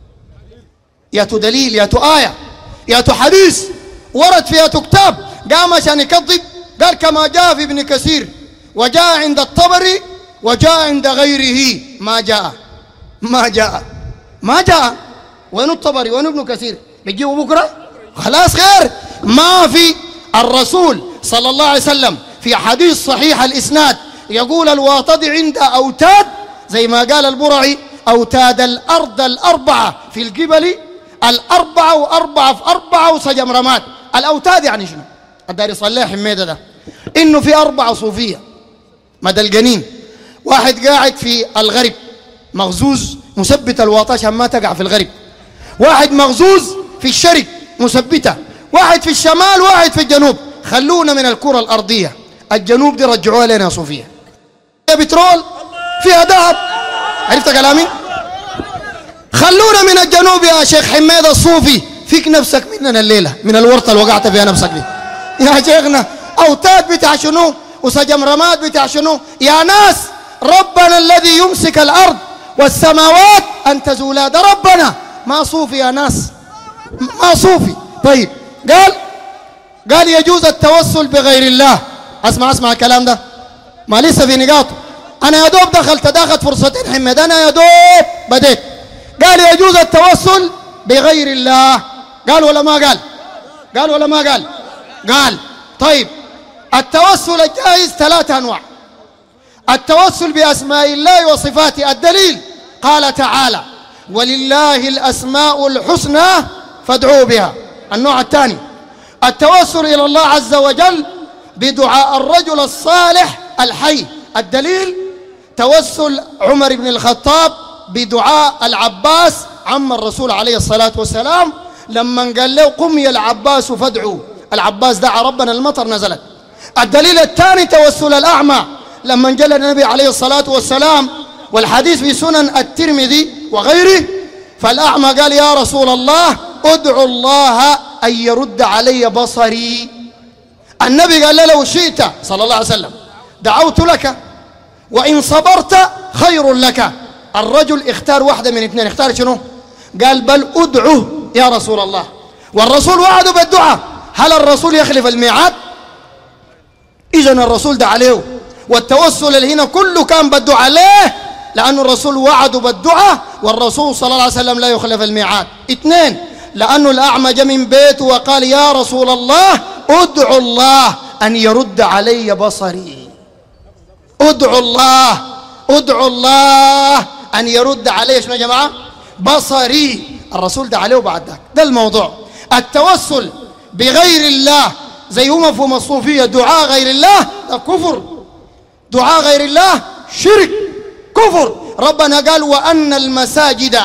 A: ياتو دليل، ياتو آية، ياتو حديث ورد فيها كتاب، قام عشان يكذب. قال كما جاء في ابن كثير وجاء عند الطبري وجاء عند غيره. ما جاء ما جاء ما جاء. وين الطبري وين ابن كثير؟ بيجيبوا بكره خلاص خير. ما في. الرسول صلى الله عليه وسلم في حديث صحيح الإسناد يقول الواطد عند أوتاد، زي ما قال البرعي أوتاد الأرض الأربعة في القبل، الأربعة وأربعة في أربعة وسجمرمات. الأوتاد يعني شنو؟ الدار يصلح حميدة ده إنه في أربعة صوفية مدى الجنين، واحد قاعد في الغرب مغزوز مثبت الواطة عشان ما تقع في الغرب، واحد مغزوز في الشرق مثبتة، واحد في الشمال، واحد في الجنوب. خلونا من الكرة الأرضية، الجنوب دي رجعوها لنا صوفية، فيها بترول فيها ذهب. عرفت كلامي؟ خلونا من الجنوب يا شيخ حميد الصوفي، فيك نفسك مننا الليلة من الورطة اللي وقعت فيها نفسك دي يا شيخنا. أوتاد بتاع شنو وسجمرمات بتاع شنو يا ناس؟ ربنا الذي يمسك الأرض والسماوات أن تزولا، ده ربنا، ما صوفي يا ناس، ما صوفي. طيب قال قال يجوز التوسل بغير الله. اسمع اسمع الكلام ده، ما لسه في نقاط، انا يا دوب دخلت داخت فرصتين حمد، انا يا دوب بديت. قال يجوز التوسل بغير الله، قال ولا ما قال؟ قال ولا ما قال؟ قال. طيب التوسل الجائز ثلاثة انواع. التوسل باسماء الله وصفاته، الدليل قال تعالى ولله الاسماء الحسنى فادعوا بها. النوع الثاني التوسل إلى الله عز وجل بدعاء الرجل الصالح الحي، الدليل توسل عمر بن الخطاب بدعاء العباس عم الرسول عليه الصلاة والسلام لما قال له قم يا العباس فادعوا. العباس دعا ربنا المطر نزلت. الدليل الثاني توسل الأعمى لما جل النبي عليه الصلاة والسلام، والحديث في سنن الترمذي وغيره، فالأعمى قال يا رسول الله ادعو الله أن يرد علي بصري. النبي قال له لو شئت صلى الله عليه وسلم دعوت لك وإن صبرت خير لك. الرجل اختار واحدة من اثنين، اختار شنو؟ قال بل ادعوه يا رسول الله، والرسول وعده بالدعاء، هل الرسول يخلف الميعاد؟ إذن الرسول دعا له، والتوسل اللي هنا كله كان بالدعاء. ليه؟ لأن الرسول وعده بالدعاء، والرسول صلى الله عليه وسلم لا يخلف الميعاد. اثنين، لأنه الأعمى جاء من بيته وقال يا رسول الله ادعو الله أن يرد علي بصري. ادعو الله ادعو الله أن يرد علي شنو يا جماعة؟ بصري. الرسول دعا له بعد ذاك. ده الموضوع. التوسل بغير الله زي هو مفهوم الصوفية دعاء غير الله ده كفر، دعاء غير الله شرك كفر. ربنا قال وأن المساجد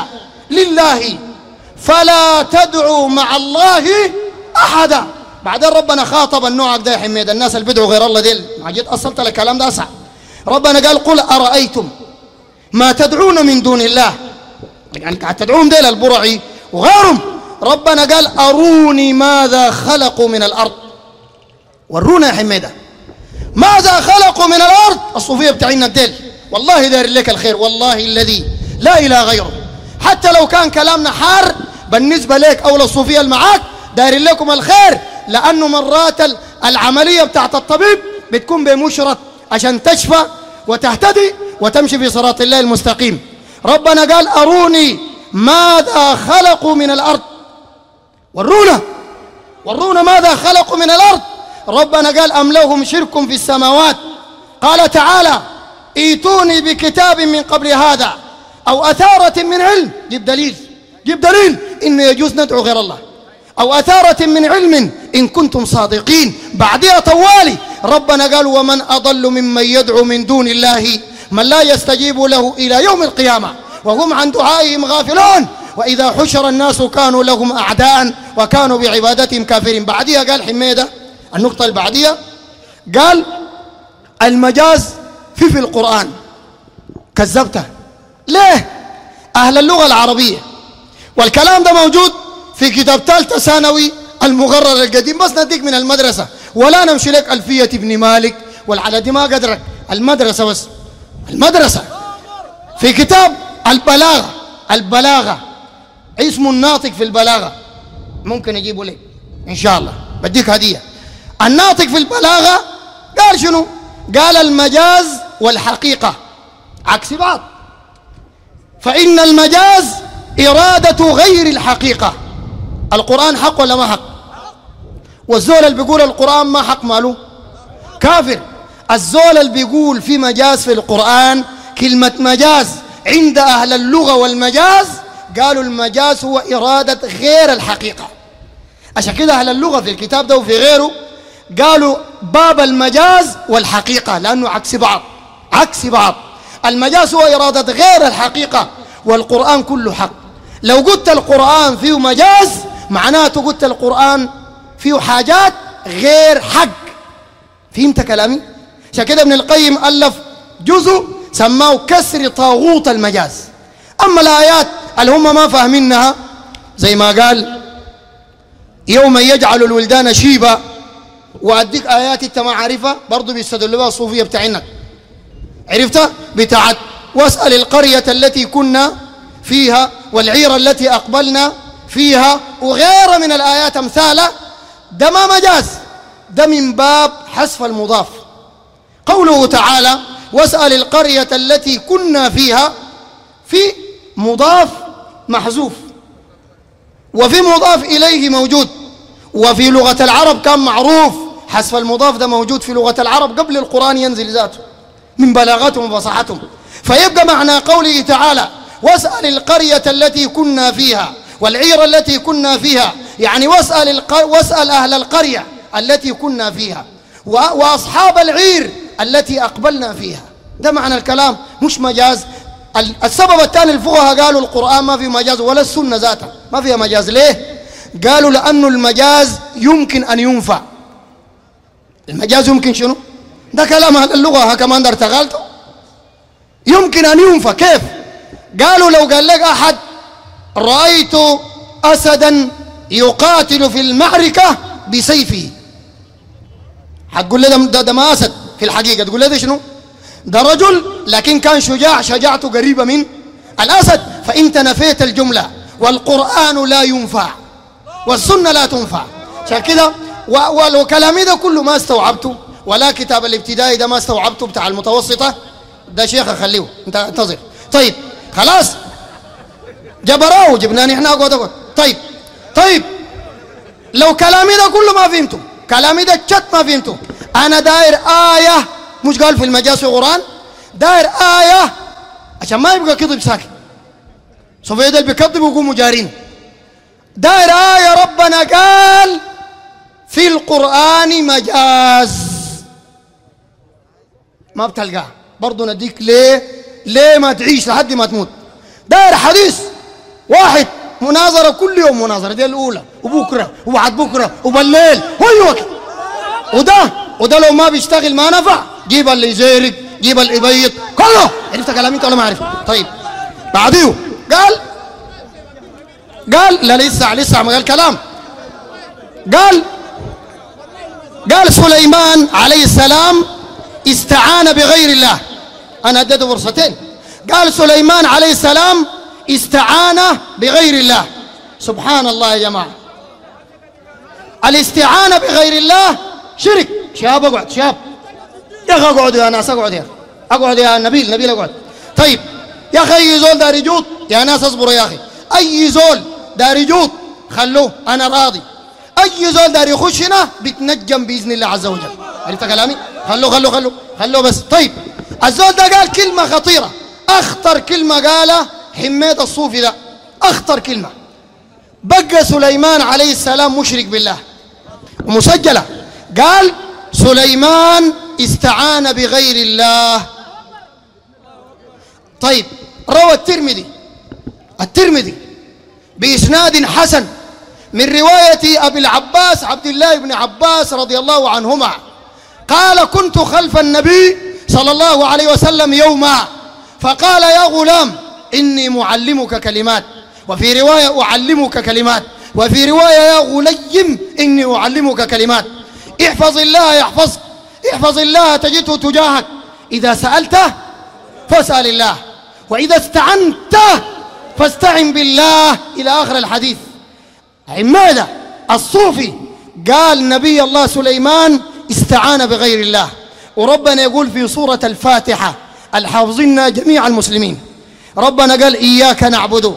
A: لله فلا تدعوا مع الله أحدا. بعدين ربنا خاطب النوع ده يا حميد، الناس اللي بدعوا غير الله ديل، ما جيت أصلت الكلام ده أسع. ربنا قال قل أرأيتم ما تدعون من دون الله، يعني قاعد تدعون ديل البرعي وغيرهم. ربنا قال أروني ماذا خلقوا من الأرض. ورونا يا حميدة ماذا خلقوا من الأرض. الصوفية بتاعينا ديل والله داير لك الخير، والله الذي لا إله غيره. حتى لو كان كلامنا حار بالنسبة لك أو للصوفية المعاك داير لكم الخير، لأنه مرات العملية بتاعت الطبيب بتكون بمشرط عشان تشفى وتهتدي وتمشي في صراط الله المستقيم. ربنا قال أروني ماذا خلقوا من الأرض. ورونا ورونا ماذا خلقوا من الأرض. ربنا قال أم لهم شرك في السماوات. قال تعالى ايتوني بكتاب من قبل هذا أو أثارة من علم. جيب دليل، جيب دليل إنه يجوز ندعو غير الله، أو أثارة من علم إن كنتم صادقين. بعدها طوالي ربنا قال ومن أضل ممن يدعو من دون الله من لا يستجيب له إلى يوم القيامة وهم عن دعائهم غافلون وإذا حشر الناس كانوا لهم أعداء وكانوا بعبادتهم كافرين. بعدها قال حميدة النقطة اللي بعدها قال المجاز في في القرآن كذبته. ليه؟ أهل اللغة العربية، والكلام ده موجود في كتاب ثالثة ثانوي المغرر القديم، بس نديك من المدرسة ولا نمشي لك ألفية ابن مالك والعدد ما قدرك. المدرسة بس المدرسة في كتاب البلاغة. البلاغة اسم الناطق في البلاغة، ممكن أجيبه لك إن شاء الله، بديك هدية. الناطق في البلاغة قال شنو؟ قال المجاز والحقيقة عكس بعض، فإن المجاز إرادة غير الحقيقة. القرآن حق ولا ما حق؟ والزول اللي بيقول القرآن ما حق ماله كافر. الزول اللي بيقول في مجاز في القرآن، كلمة مجاز عند أهل اللغة والمجاز قالوا المجاز هو إرادة غير الحقيقة. عشان كده أهل اللغة في الكتاب ده وفي غيره قالوا باب المجاز والحقيقة، لأنه عكس بعض، عكس بعض. المجاز هو إرادة غير الحقيقة، والقرآن كله حق. لو قلت القرآن فيه مجاز معناته قلت القرآن فيه حاجات غير حق. فهمت كلامي؟ عشان كده ابن القيم ألف جزء سماه كسر طاغوت المجاز. أما الآيات اللي هم ما فاهمينها زي ما قال يوم يجعل الولدان شيبا، وأديك آيات أنت ما عارفها برضو بيستدلوا بها الصوفية بتاعنا، عرفتها؟ بتاعت واسأل القرية التي كنا فيها والعير التي أقبلنا فيها وغيرها من الآيات أمثالها. ده ما مجاز، ده من باب حذف المضاف. قوله تعالى واسأل القرية التي كنا فيها، في مضاف محذوف وفي مضاف إليه موجود، وفي لغة العرب كان معروف حذف المضاف ده موجود في لغة العرب قبل القرآن ينزل ذاته من بلاغتهم وفصاحتهم. فيبقى معنى قوله تعالى واسأل القرية التي كنا فيها والعير التي كنا فيها، يعني واسأل, الق... واسأل أهل القرية التي كنا فيها و... وأصحاب العير التي أقبلنا فيها. ده معنى الكلام مش مجاز. السبب الثاني الفقهاء قالوا القرآن ما فيه مجاز ولا السنة ذاتها ما فيها مجاز. ليه؟ قالوا لأنه المجاز يمكن أن ينفع المجاز يمكن شنو؟ ده كلام أهل اللغة كمان در تغالته يمكن أن ينفى. كيف؟ قالوا لو قال لك أحد رأيت أسدا يقاتل في المعركة بسيفه، هتقول له ده, ده ما أسد في الحقيقة، تقول له ده شنو؟ ده رجل لكن كان شجاع، شجاعته قريبة من الأسد، فأنت نفيت الجملة. والقرآن لا ينفع والسنة لا تنفع. عشان كده وكلامي ده كله ما استوعبته، ولا كتاب الابتدائي ده ما استوعبته بتاع المتوسطة ده شيخ خليه انت انتظر. طيب خلاص جبراو جبناني احنا اقعد اقعد. طيب طيب لو كلامي ده كله ما فهمته، كلامي ده شت ما فهمته، انا داير آية، مش قال في المجاز في القرآن داير آية عشان ما يبقى كذب ساكت، سوف يدل بكذب ويقوموا جارين. داير آية ربنا قال في القرآن مجاز، ما بتلقاه برضو نديك ليه ليه ما تعيش لحد ما تموت. داير حديث واحد مناظرة كل يوم، مناظرة دي الأولى وبكرة وبعد بكرة وبالليل هو وقت، وده وده لو ما بيشتغل ما نفع، جيب اللي يزيرق جيب اللي يبيض كله. عرفت كلامي انت ولا ما عرفت؟ طيب بعديه قال قال لا لسه لسه ما قال كلام. قال قال سليمان عليه السلام استعان بغير الله. أنا اديته فرصتين. قال سليمان عليه السلام استعان بغير الله. سبحان الله يا جماعة، الاستعانة بغير الله شرك. شاب اقعد شاب يا أخي اقعد يا ناس، اقعد يا اقعد يا نبيل نبيل اقعد. طيب يا أخي أي زول داري جوط يا ناس اصبروا يا أخي، أي زول داري جوط خلوه أنا راضي، أي زول داري يخش هنا بيتنجم بإذن الله عز وجل. عرفت كلامي؟ خلوه خلوه خلوه خلوه بس. طيب الزول ده قال كلمة خطيرة، أخطر كلمة قالها حميد الصوفي ده، أخطر كلمة. بقى سليمان عليه السلام مشرك بالله ومسجلة، قال سليمان استعان بغير الله. طيب روى الترمذي الترمذي بإسناد حسن من رواية أبي العباس عبد الله بن عباس رضي الله عنهما قال كنت خلف النبي صلى الله عليه وسلم يوما فقال يا غلام إني معلمك كلمات، وفي رواية أعلمك كلمات، وفي رواية يا غليم إني أعلمك كلمات، احفظ الله يحفظك، احفظ الله تجده تجاهك، إذا سألته فاسأل الله، وإذا استعنت فاستعن بالله، إلى آخر الحديث. عمادة الصوفي قال نبي الله سليمان استعان بغير الله. وربنا يقول في سورة الفاتحة الحافظين جميع المسلمين، ربنا قال إياك نعبد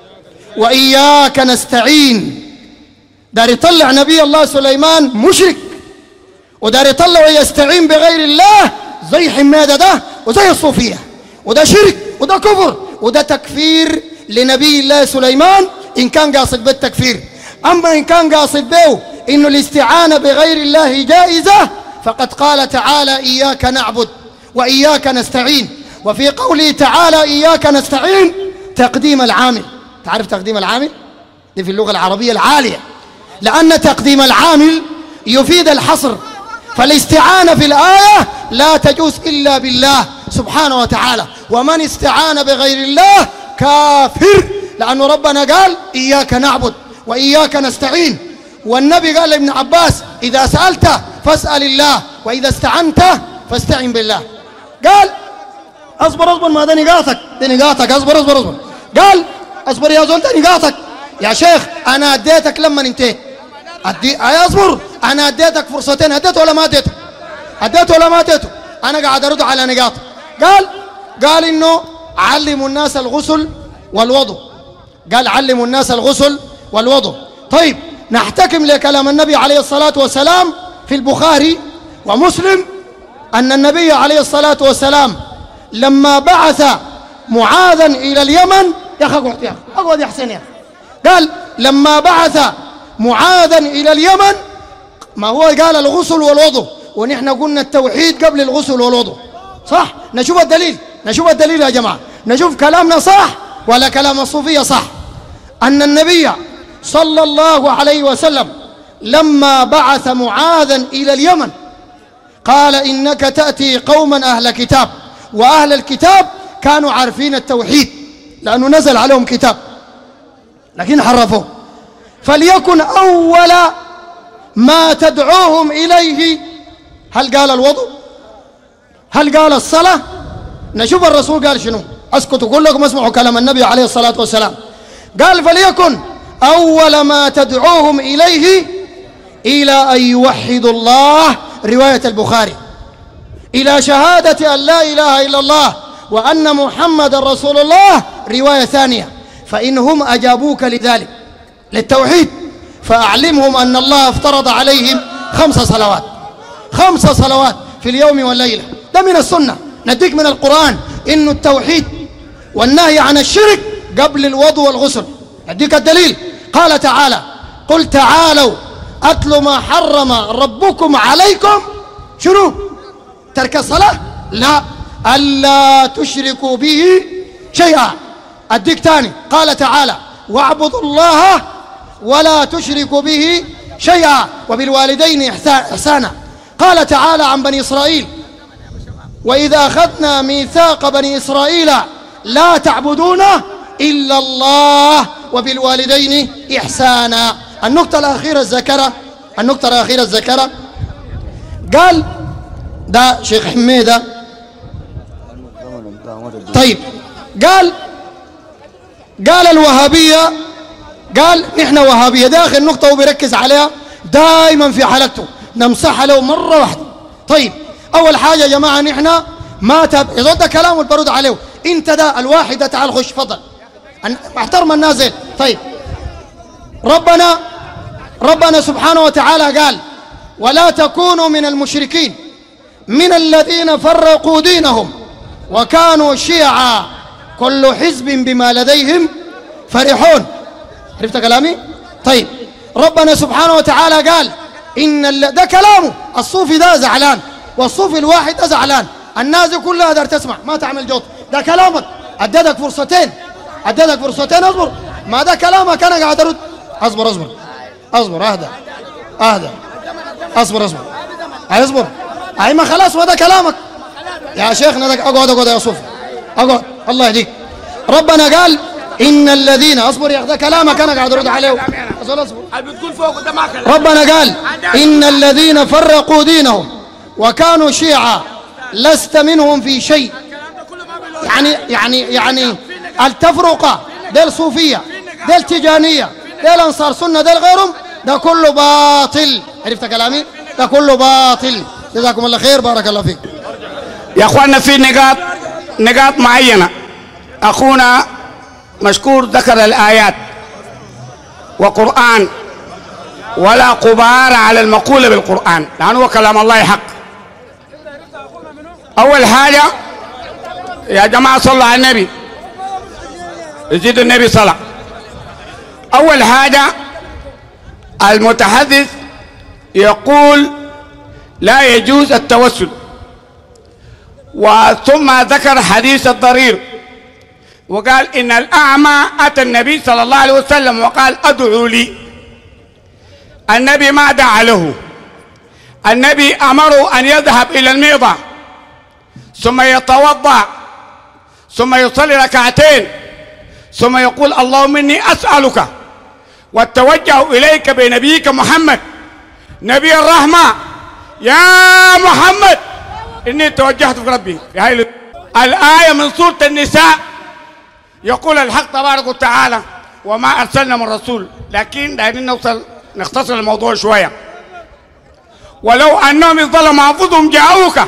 A: وإياك نستعين. دار يطلع نبي الله سليمان مشرك، ودار يطلع ويستعين بغير الله زي حمادة ده وزي الصوفية، وده شرك وده كفر وده تكفير لنبي الله سليمان إن كان قاصد بالتكفير. أما إن كان قاصد به إنه الاستعانة بغير الله جائزة فقد قال تعالى إياك نعبد وإياك نستعين، وفي قوله تعالى إياك نستعين تقديم العامل. تعرف تقديم العامل؟ دي في اللغة العربية العالية، لأن تقديم العامل يفيد الحصر، فالاستعانة في الآية لا تجوز إلا بالله سبحانه وتعالى، ومن استعان بغير الله كافر، لأنه ربنا قال إياك نعبد وإياك نستعين، والنبي قال لابن عباس إذا سألت فاسأل الله وإذا استعنت فاستعن بالله. قال أصبر أصبر ما ده نقاطك ده نقاطك أصبر أصبر أصبر قال أصبر يا زول ده نقاطك يا شيخ، أنا أديتك لما انتهيت أدي أصبر، أنا أديتك فرصتين، أديته ولا ما أديته؟ أديته ولا ما أديته؟ أنا قاعد أرد على نقاط. قال قال إنه علموا الناس الغسل والوضوء، قال علموا الناس الغسل والوضوء. طيب نحتكم لكلام النبي عليه الصلاة والسلام في البخاري ومسلم أن النبي عليه الصلاة والسلام لما بعث معاذا إلى اليمن، يا أخي اقعد يا أخي اقعد يا حسين يا أخي، قال لما بعث معاذا إلى اليمن، ما هو قال الغسل والوضوء، ونحن قلنا التوحيد قبل الغسل والوضوء، صح؟ نشوف الدليل نشوف الدليل يا جماعة، نشوف كلامنا صح ولا كلام الصوفية صح. أن النبي صلى الله عليه وسلم لما بعث معاذا إلى اليمن قال إنك تأتي قوما أهل كتاب، وأهل الكتاب كانوا عارفين التوحيد لأنه نزل عليهم كتاب لكن حرفوه. فليكن أول ما تدعوهم إليه، هل قال الوضوء؟ هل قال الصلاة؟ نشوف الرسول قال شنو. أسكتوا كلكم اسمعوا كلام النبي عليه الصلاة والسلام. قال فليكن أول ما تدعوهم إليه إلى أن يوحدوا الله، رواية البخاري، إلى شهادة أن لا إله إلا الله وأن محمد رسول الله، رواية ثانية. فإنهم أجابوك لذلك للتوحيد فأعلمهم أن الله افترض عليهم خمس صلوات، خمس صلوات في اليوم والليلة. ده من السنة. نديك من القرآن إنه التوحيد والنهي عن الشرك قبل الوضوء والغسل. نديك الدليل. قال تعالى قل تعالوا أتل ما حرم ربكم عليكم. شنو؟ ترك الصلاة؟ لا، ألا تشركوا به شيئا. أديك تاني. قال تعالى واعبدوا الله ولا تشركوا به شيئا وبالوالدين إحسانا. قال تعالى عن بني إسرائيل وإذا أخذنا ميثاق بني إسرائيل لا تعبدون إلا الله وبالوالدين إحسانا. النقطة الأخيرة الذكرة، النقطة الأخيرة الذكرة قال ده شيخ حميدة. طيب قال قال الوهابية، قال نحن وهابية. ده آخر نقطة هو بيركز عليها دائما في حلقته، نمسحها له مرة واحدة. طيب أول حاجة يا جماعة نحن ما تب إذا ده كلام والبرود عليه. أنت ده الواحدة تعال خش فضل احترم الناس. طيب ربنا ربنا سبحانه وتعالى قال ولا تكونوا من المشركين من الذين فرقوا دينهم وكانوا شيعا كل حزب بما لديهم فرحون. عرفت كلامي؟ طيب ربنا سبحانه وتعالى قال إن ده كلامه. الصوفي ده زعلان والصوفي الواحد ده زعلان، الناس كلها دار تسمع ما تعمل جوط. ده كلامك، أديتك فرصتين، أديتك فرصتين. أصبر، ما ده كلامك أنا قاعد أرد. أصبر أصبر أصبر أهدى أهدى أصبر أصبر أصبر أي ما خلاص ما ده كلامك يا شيخنا. ده أقعد أقعد يا صوفي أقعد الله يهديك. ربنا قال إن الذين أصبر يا ده كلامك أنا قاعد أرد عليه. أصبر أصبر ربنا قال إن الذين فرقوا دينهم وكانوا شيعا لست منهم في شيء. يعني يعني يعني التفرقة ده الصوفية ده التجانية ده الأنصار سنة ده الغيرهم ده كله باطل. عرفت كلامي؟ ده كله باطل. جزاكم الله خير بارك الله فيك.
C: يا أخواننا في نقاط نقاط معينة. أخونا مشكور ذكر الآيات وقرآن ولا غبار على المقولة بالقرآن لأنه كلام الله حق. أول حاجة يا جماعة صلوا على النبي، يزيد النبي صلاة. أول حاجة المتحدث يقول لا يجوز التوسل، وثم ذكر حديث الضرير وقال إن الأعمى أتى النبي صلى الله عليه وسلم وقال أدعوا لي. النبي ما دعا له، النبي أمره أن يذهب إلى الميضة ثم يتوضأ ثم يصلي ركعتين ثم يقول اللهم إني أسألك واتوجه إليك بنبيك محمد نبي الرحمة يا محمد إني توجهت في ربي. في هاي الآية من سورة النساء يقول الحق تبارك وتعالى وما أرسلنا من رسول. لكن دايرين نوصل نختصر الموضوع شوية. ولو أنهم إذ ظلموا أنفسهم جاءوك.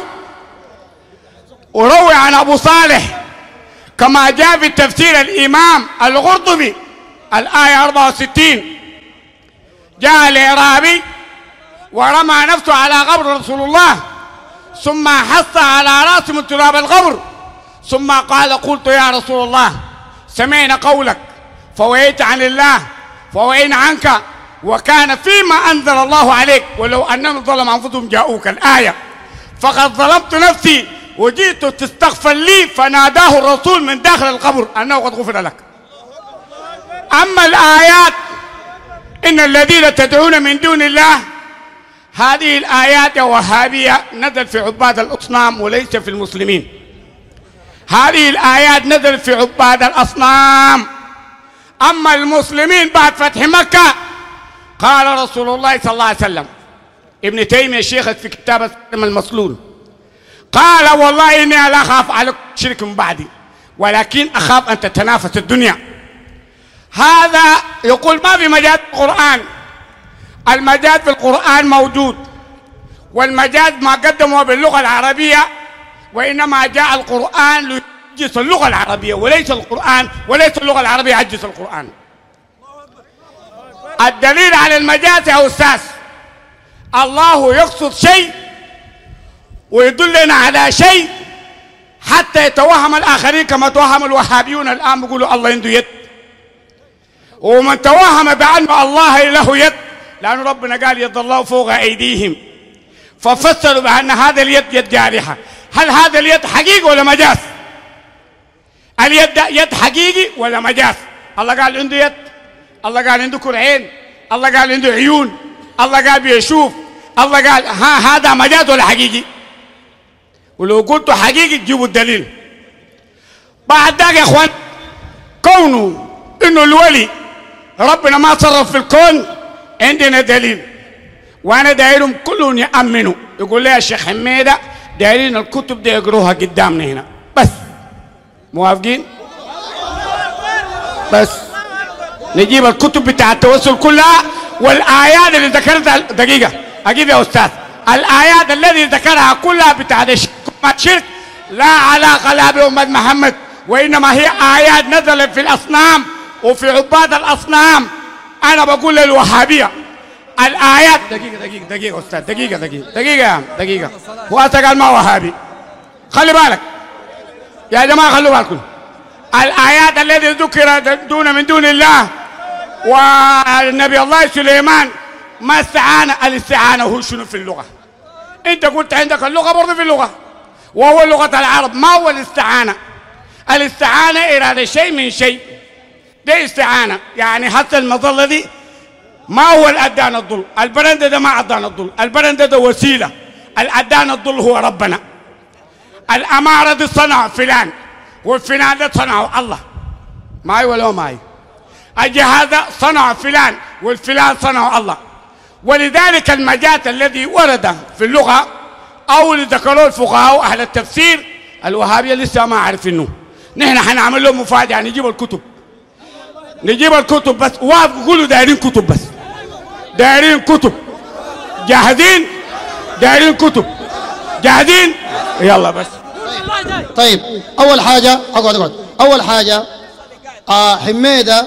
C: وروي عن أبو صالح كما جاء في تفسير الإمام القرطبي الآية أربعة وستين جاء الإعرابي ورمى نفسه على قبر رسول الله ثم حث على رأسه من تراب القبر ثم قال قلت يا رسول الله سمعنا قولك فويت عن الله فوينا عنك وكان فيما أنزل الله عليك ولو أنهم ظلموا أنفسهم جاءوك. الآية فقد ظلمت نفسي وجئت تستغفر لي فناداه الرسول من داخل القبر أنه قد غفر لك. أما الآيات إن الذين تدعون من دون الله هذه الآيات يا وهابية نزل في عباد الأصنام وليس في المسلمين. هذه الآيات نزل في عباد الأصنام، أما المسلمين بعد فتح مكة قال رسول الله صلى الله عليه وسلم، ابن تيمية الشيخ في كتاب السلم المسلول قال والله إني لا أخاف على شرك من بعدي ولكن أخاف أن تتنافس الدنيا. هذا يقول ما في مجاز في القرآن. المجاز في القرآن موجود، والمجاز ما قدمه باللغة العربية، وإنما جاء القرآن ليعجز اللغة العربية وليس القرآن وليس اللغة العربية يعجز القرآن. الدليل على المجاز يا أستاذ، الله يقصد شيء ويدلنا على شيء حتى يتوهم الآخرين كما توهم الوهابيون الآن بيقولوا الله عنده يد، ومن توهم بأن الله له يد لأن ربنا قال يد الله فوق أيديهم، ففسروا بأن هذا اليد يد جارحة. هل هذا اليد حقيقي ولا مجاز؟ اليد يد حقيقي ولا مجاز؟ الله قال عنده يد، الله قال عنده كرعين، الله قال عنده عيون، الله قال بيشوف، الله قال ها هذا مجاز ولا حقيقي؟ ولو قلت حقيقي تجيبوا الدليل. بعد ذلك يا اخوان، كونه انه الولي ربنا ما صرف في الكون عندنا دليل، وانا دايرهم كلهم يامنوا. يقول لي يا شيخ حميده دايرين الكتب دي يقروها قدامنا هنا بس. موافقين؟ بس نجيب الكتب بتاع التوسل كلها والايات اللي ذكرتها. دقيقه اجيب يا استاذ، الايات التي ذكرها كلها بتاع الشرك لا علاقه لها بأمة محمد، وانما هي ايات نزلت في الاصنام وفي عباد الاصنام. انا بقول للوهابيه الايات دقيقه دقيقه دقيقه استاذ دقيقه دقيقه دقيقه يا عم دقيقه، هو قال ما وهابي. خلي بالك يا جماعه، خلوا بالكم. الايات التي ذكرت دون من دون الله والنبي الله سليمان ما استعان. الاستعانه هو شنو في اللغه؟ انت قلت عندك اللغه برضه في اللغه، وهو لغه العرب. ما هو الاستعانه؟ الاستعانه اراده شيء من شيء، دي استعانه. يعني حتى المظله دي ما هو الادان الظل، البرندة ده ما ادان الظل، البرندة ده وسيله، الادان الظل هو ربنا. الاماره دي صنع فلان، والفلان ده صنعه الله. معي ولا معي؟ الجهاز ده صنع فلان، والفلان صنعه الله. ولذلك المجاز الذي ورد في اللغه او اللي ذكروه الفقهاء اهل التفسير الوهابيه لسه ما عارفينه. نحن حنعمل لهم مفاجاه، نجيب الكتب نجيب الكتب بس. وافقوا قولوا دايرين كتب بس، دايرين كتب. جاهزين؟ دايرين كتب. جاهزين؟ يلا بس.
A: طيب اول حاجه اقعد اقعد اول حاجه آه حميده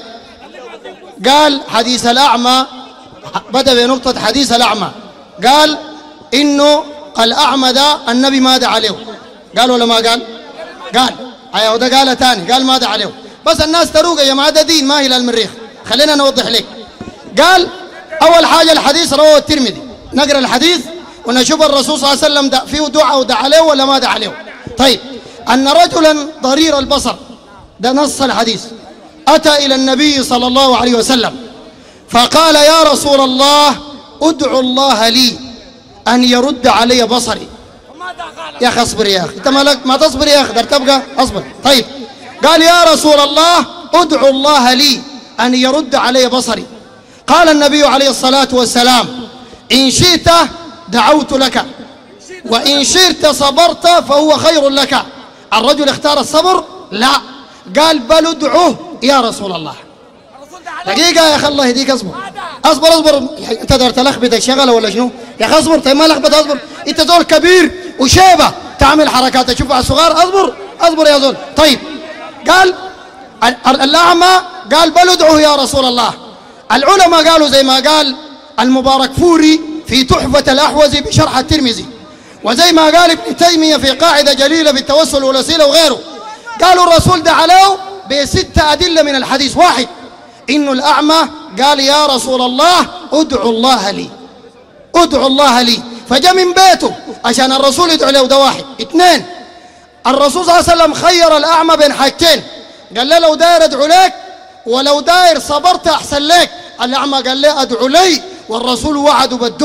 A: قال حديث الاعمى، بدا بنقطه حديث الاعمى. قال انه الاعمى ده النبي ما دعا عليه. قال ولا ما قال؟ قال. ايوه ده قال ثاني، قال ما دعا عليه. بس الناس تروق يا جماعه، ده دين ما هي للمريخ. خلينا نوضح لك. قال اول حاجه الحديث رواه الترمذي، نقرا الحديث ونشوف الرسول صلى الله عليه وسلم ده فيه دعاء ودعا عليه ولا ما دعا عليه. طيب، ان رجلا ضرير البصر، ده نص الحديث، اتى الى النبي صلى الله عليه وسلم فقال يا رسول الله ادعو الله لي ان يرد علي بصري. يا اخي اصبر يا اخي، انت مالك ما تصبر يا اخي، تبقى اصبر. طيب قال يا رسول الله ادعو الله لي ان يرد علي بصري. قال النبي عليه الصلاه والسلام ان شئت دعوت لك وان شئت صبرت فهو خير لك. الرجل اختار الصبر؟ لا، قال بل ادعوه يا رسول الله. دقيقة يا اخي الله يهديك، اصبر اصبر اصبر. انت دارت تلخبط الشغله ولا شنو؟ يا اخي اصبر. طيب ما لخبط، اصبر. انت زول كبير وشيبه تعمل حركات تشوفها على الصغار. اصبر اصبر يا زول. طيب قال الاعمى قال بل ادعوه يا رسول الله. العلماء قالوا زي ما قال المبارك فوري في تحفة الأحوذي بشرح الترمذي، وزي ما قال ابن تيمية في قاعدة جليلة في التوسل والوسيلة وغيره، قالوا الرسول دعا له بستة أدلة من الحديث. واحد، إنه الأعمى قال يا رسول الله ادعو الله لي، ادعو الله لي، فجاء من بيته عشان الرسول يدعو له. ده واحد. اثنين، الرسول صلى الله عليه وسلم خير الأعمى بين حاجتين، قال له لو داير ادعو لك ولو داير صبرت أحسن لك. الأعمى قال له ادعو لي، والرسول وعده بالدعاء.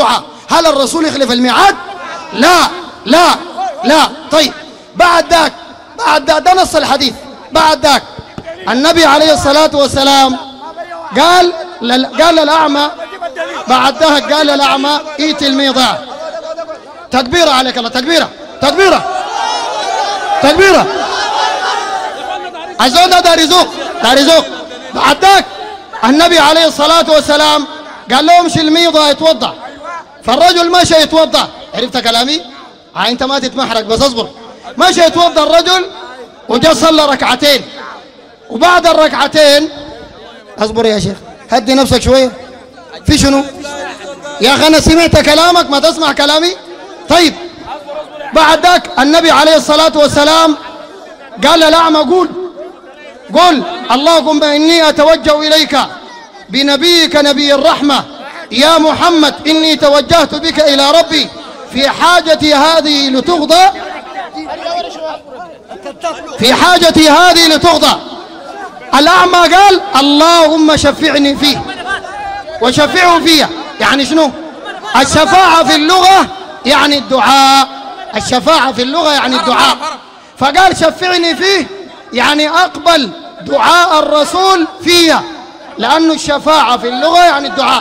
A: هل الرسول يخلف الميعاد؟ لا لا لا. طيب بعد ذاك بعد ذاك ده نص الحديث. بعد ذاك النبي عليه الصلاة والسلام قال لل... قال للأعمى، بعد ذاك قال للأعمى ائت الميضاع. تكبيرة عليك الله، تكبيرة تكبيرة تكبيرة. الزول ده دار يزوق دار يزوق. بعد ذاك النبي عليه الصلاة والسلام قال له امشي الميضة يتوضع، فالرجل مشى يتوضع. عرفت كلامي؟ ها انت ما تتمحرق بس اصبر. مشى يتوضع الرجل وجا صلى ركعتين، وبعد الركعتين اصبر يا شيخ هدي نفسك شويه. في شنو يا اخي؟ انا سمعت كلامك ما تسمع كلامي. طيب بعد ذاك النبي عليه الصلاة والسلام قال للأعمى قول قل اللهم إني أتوجه إليك بنبيك نبي الرحمة يا محمد، إني توجهت بك إلى ربي في حاجتي هذه لتقضى في حاجتي هذه لتقضى. الأعمى قال اللهم شفعني فيه وشفعه فيها. يعني شنو الشفاعة في اللغة؟ يعني الدعاء. الشفاعة في اللغة يعني الدعاء. فقال شفعني فيه يعني أقبل دعاء الرسول فيها، لأن الشفاعة في اللغة يعني الدعاء،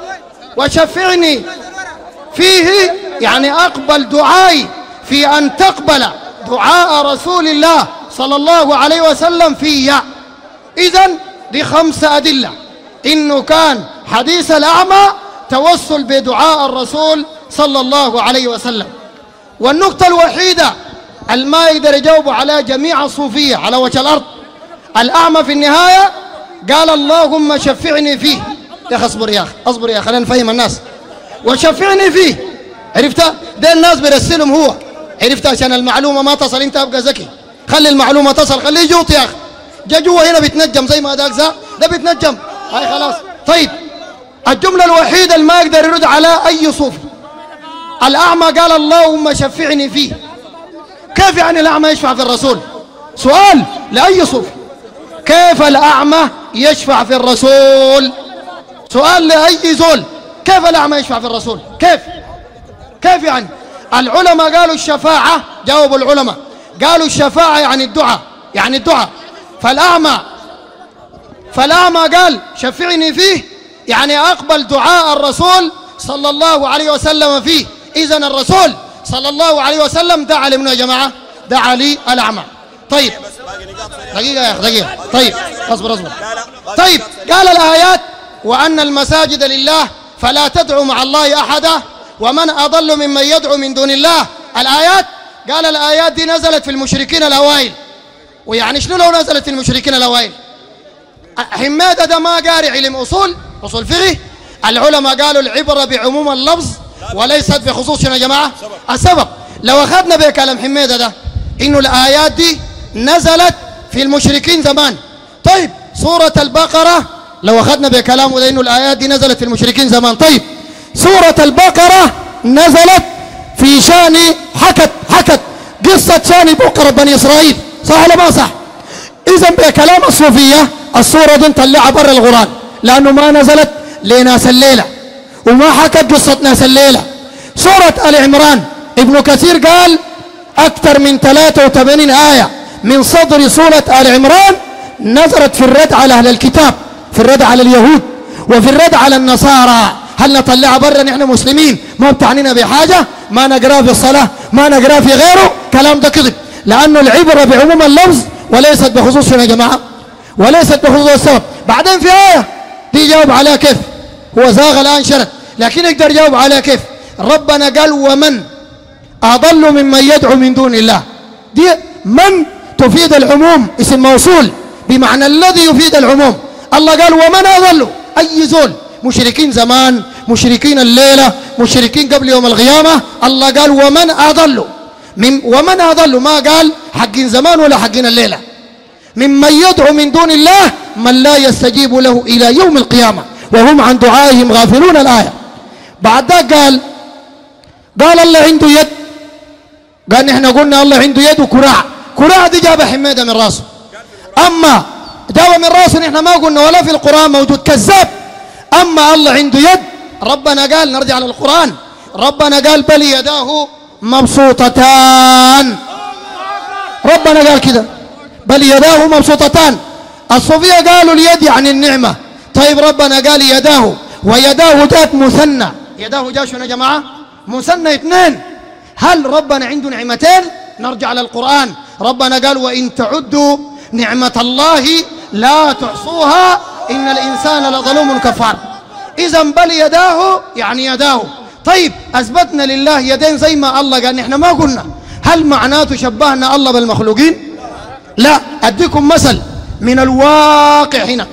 A: وشفعني فيه يعني أقبل دعائي في أن تقبل دعاء رسول الله صلى الله عليه وسلم فيها. إذن دي خمس أدلة إنه كان حديث الأعمى توسل بدعاء الرسول صلى الله عليه وسلم. والنقطة الوحيدة الما يقدر يجاوب على جميع الصوفية على وجه الأرض، الأعمى في النهاية قال اللهم شفعني فيه. يا أخي اصبر يا أخي اصبر يا أخي خلينا نفهم الناس. وشفعني فيه عرفتها؟ ده الناس بيرسلهم هو، عرفتها؟ عشان المعلومة ما تصل أنت أبقى ذكي، خلي المعلومة تصل، خليه يجوط يا أخي. جا جوا هنا بيتنجم زي ما ذاك ذا ده بيتنجم. هاي خلاص. طيب الجملة الوحيدة اللي ما يقدر يرد على أي صوفي، الأعمى قال اللهم شفعني فيه. كيف يعني الأعمى يشفع في الرسول؟ سؤال لأي صوفي، كيف الأعمى يشفع في الرسول؟ سؤال لأي زول، كيف الأعمى يشفع في الرسول؟ كيف كيف يعني؟ العلماء قالوا الشفاعة، جاوبوا العلماء قالوا الشفاعة يعني الدعاء، يعني الدعاء. فالأعمى فالأعمى قال شفعني فيه يعني أقبل دعاء الرسول صلى الله عليه وسلم فيه. إذن الرسول صلى الله عليه وسلم دعا لمن يا جماعة؟ دعا لي الأعمى. طيب دقيقة يا أخي دقيقة. طيب اصبر اصبر. طيب قال الآيات وأن المساجد لله فلا تدعوا مع الله أحدا ومن أضل ممن يدعو من دون الله. الآيات قال الآيات دي نزلت في المشركين الأوائل. ويعني شنو لو نزلت في المشركين الأوائل؟ حمادة ده ما قاري علم أصول أصول فقه. العلماء قالوا العبرة بعموم اللفظ وليست بخصوص شنو يا جماعة؟ السبب. لو أخذنا بكلام حمادة ده إنه الآيات دي نزلت في المشركين زمان. طيب سورة البقرة لو أخذنا بكلامه ده إنه الآيات دي نزلت في المشركين زمان. طيب سورة البقرة نزلت في شان حكت حكت قصة شان بقرة بني إسرائيل، صح ولا ما صح؟ إذا بكلام الصوفية الصورة دي نطلعها برا القرآن، لأنه ما نزلت لناس الليلة وما حكت قصة ناس الليلة. سورة آل عمران ابن كثير قال أكثر من ثلاثة وثمانين آية من صدر سورة آل عمران نزلت في الرد على أهل الكتاب، في الرد على اليهود، وفي الرد على النصارى. هل نطلعها برا؟ نحن مسلمين ما بتعنينا بحاجة، ما نقرأ في الصلاة، ما نقرأ في غيره. كلام ده كذب، لأنه العبرة بعموم اللفظ وليست بخصوص شنو يا جماعة؟ وليست بخصوص السبب. بعدين في آية دي جاوب عليها كيف؟ هو زاغ الآن شرد، لكن يقدر يجاوب عليها كيف؟ ربنا قال ومن أضل ممن يدعو من دون الله. دي من تفيد العموم، اسم موصول بمعنى الذي يفيد العموم. الله قال ومن أضل، أي زول، مشركين زمان، مشركين الليلة، مشركين قبل يوم القيامة. الله قال ومن أضل، من ومن أضل ما قال حقين زمان ولا حقين الليلة، ممن يدعو من دون الله من لا يستجيب له إلى يوم القيامة وهم عن دعائهم غافلون. الآية بعد ذلك قال قال الله عنده يد، قال نحن قلنا الله عنده يد وكراع. كراع دي جاب حميدة من راسه، أما جاب من راسه نحن ما قلنا ولا في القرآن موجود، كذاب. أما الله عنده يد، ربنا قال نرجع للقرآن ربنا قال بل يداه مبسوطتان. ربنا قال كده بل يداه مبسوطتان. الصوفية قالوا اليد يعني النعمة. طيب ربنا قال يداه ويداه جات مثنى. يداه جاء شنو يا جماعة؟ مثنى اثنين. هل ربنا عنده نعمتين؟ نرجع للقرآن. ربنا قال وإن تعدوا نعمة الله لا تحصوها إن الإنسان لظلوم كفار. إذا بل يداه يعني يداه. طيب أثبتنا لله يدين زي ما الله قال. نحن ما قلنا هل معناته شبهنا الله بالمخلوقين؟ لا. أديكم مثل من الواقع هنا.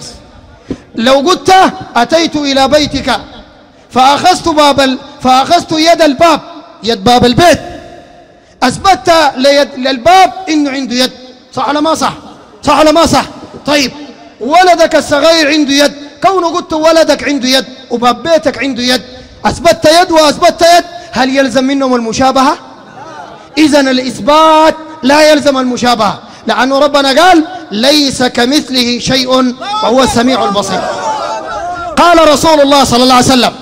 A: لو قلت أتيت إلى بيتك فأخذت باب فأخذت يد الباب، يد باب البيت، أثبتت للباب إنه عنده يد، صح ولا ما صح؟ صح ولا ما صح؟ طيب ولدك الصغير عنده يد، كونه قلت ولدك عنده يد وباب بيتك عنده يد، أثبتت يد وأثبتت يد، هل يلزم منهم المشابهة؟ إذن الإثبات لا يلزم المشابهة، لأنه ربنا قال ليس كمثله شيء وهو السميع البصير. قال رسول الله صلى الله عليه وسلم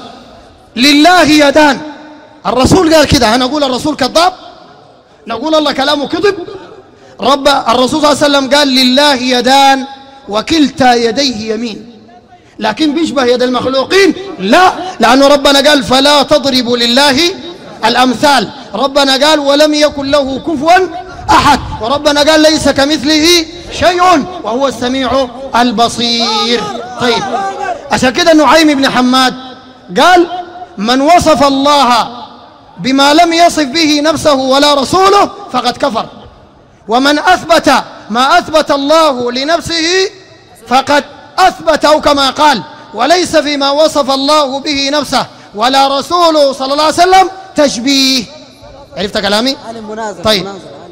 A: لله يدان. الرسول قال كده. هنقول الرسول كذاب؟ نقول الله كلامه كذب؟ رب الرسول صلى الله عليه وسلم قال لله يدان وكلتا يديه يمين. لكن بيشبه يد المخلوقين؟ لا، لأنه ربنا قال فلا تضربوا لله الأمثال. ربنا قال ولم يكن له كفوا أحد. وربنا قال ليس كمثله شيء وهو السميع البصير. طيب عشان كده نعيم بن حماد قال من وصف الله بما لم يصف به نفسه ولا رسوله فقد كفر، ومن أثبت ما أثبت الله لنفسه فقد أثبت أو كما قال وليس فيما وصف الله به نفسه ولا رسوله صلى الله عليه وسلم تشبيه. عرفت كلامي؟ طيب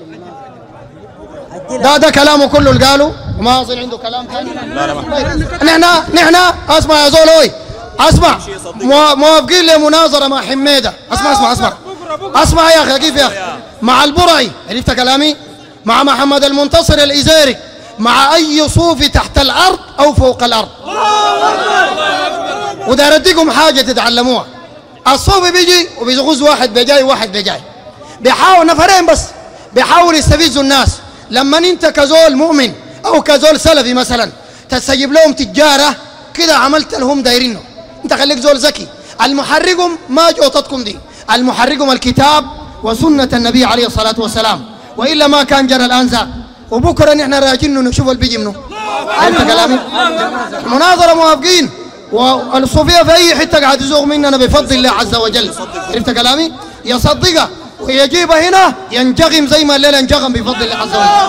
A: ده ده كلامه كله اللي قاله وما أظن عنده كلام ثاني. طيب نحن نحن اسمع يا زولوي، اسمع موافقين لمناظرة مع حميدة. اسمع اسمع اسمع اسمع يا أخي كيف يا أخي مع البرعي. عرفت كلامي؟ مع محمد المنتصر الإزيري، مع أي صوفي تحت الأرض أو فوق الأرض. وده أديكم حاجة تتعلموها. الصوفي بيجي وبيغز واحد بجاي واحد بجاي، بيحاول نفرين بس بيحاول يستفزوا الناس. لما انت كزول مؤمن او كزول سلفي مثلا تستجيب لهم تجاره كده عملت لهم دايرينه، انت خليك زول ذكي. المحرقهم ما جوطتكم دي، المحرقهم الكتاب وسنه النبي عليه الصلاه والسلام، والا ما كان جرى الانزاق. وبكره نحن راجعين نشوف اللي بيجي منه. انت كلامي مناظره موافقين، والصوفيه في اي حته قاعد يزوغ مننا بفضل الله عز وجل. عرفت كلامي؟ يصدقها ويجيبها هنا ينجغم زي ما الليل ينجغم بفضل الله عز وجل.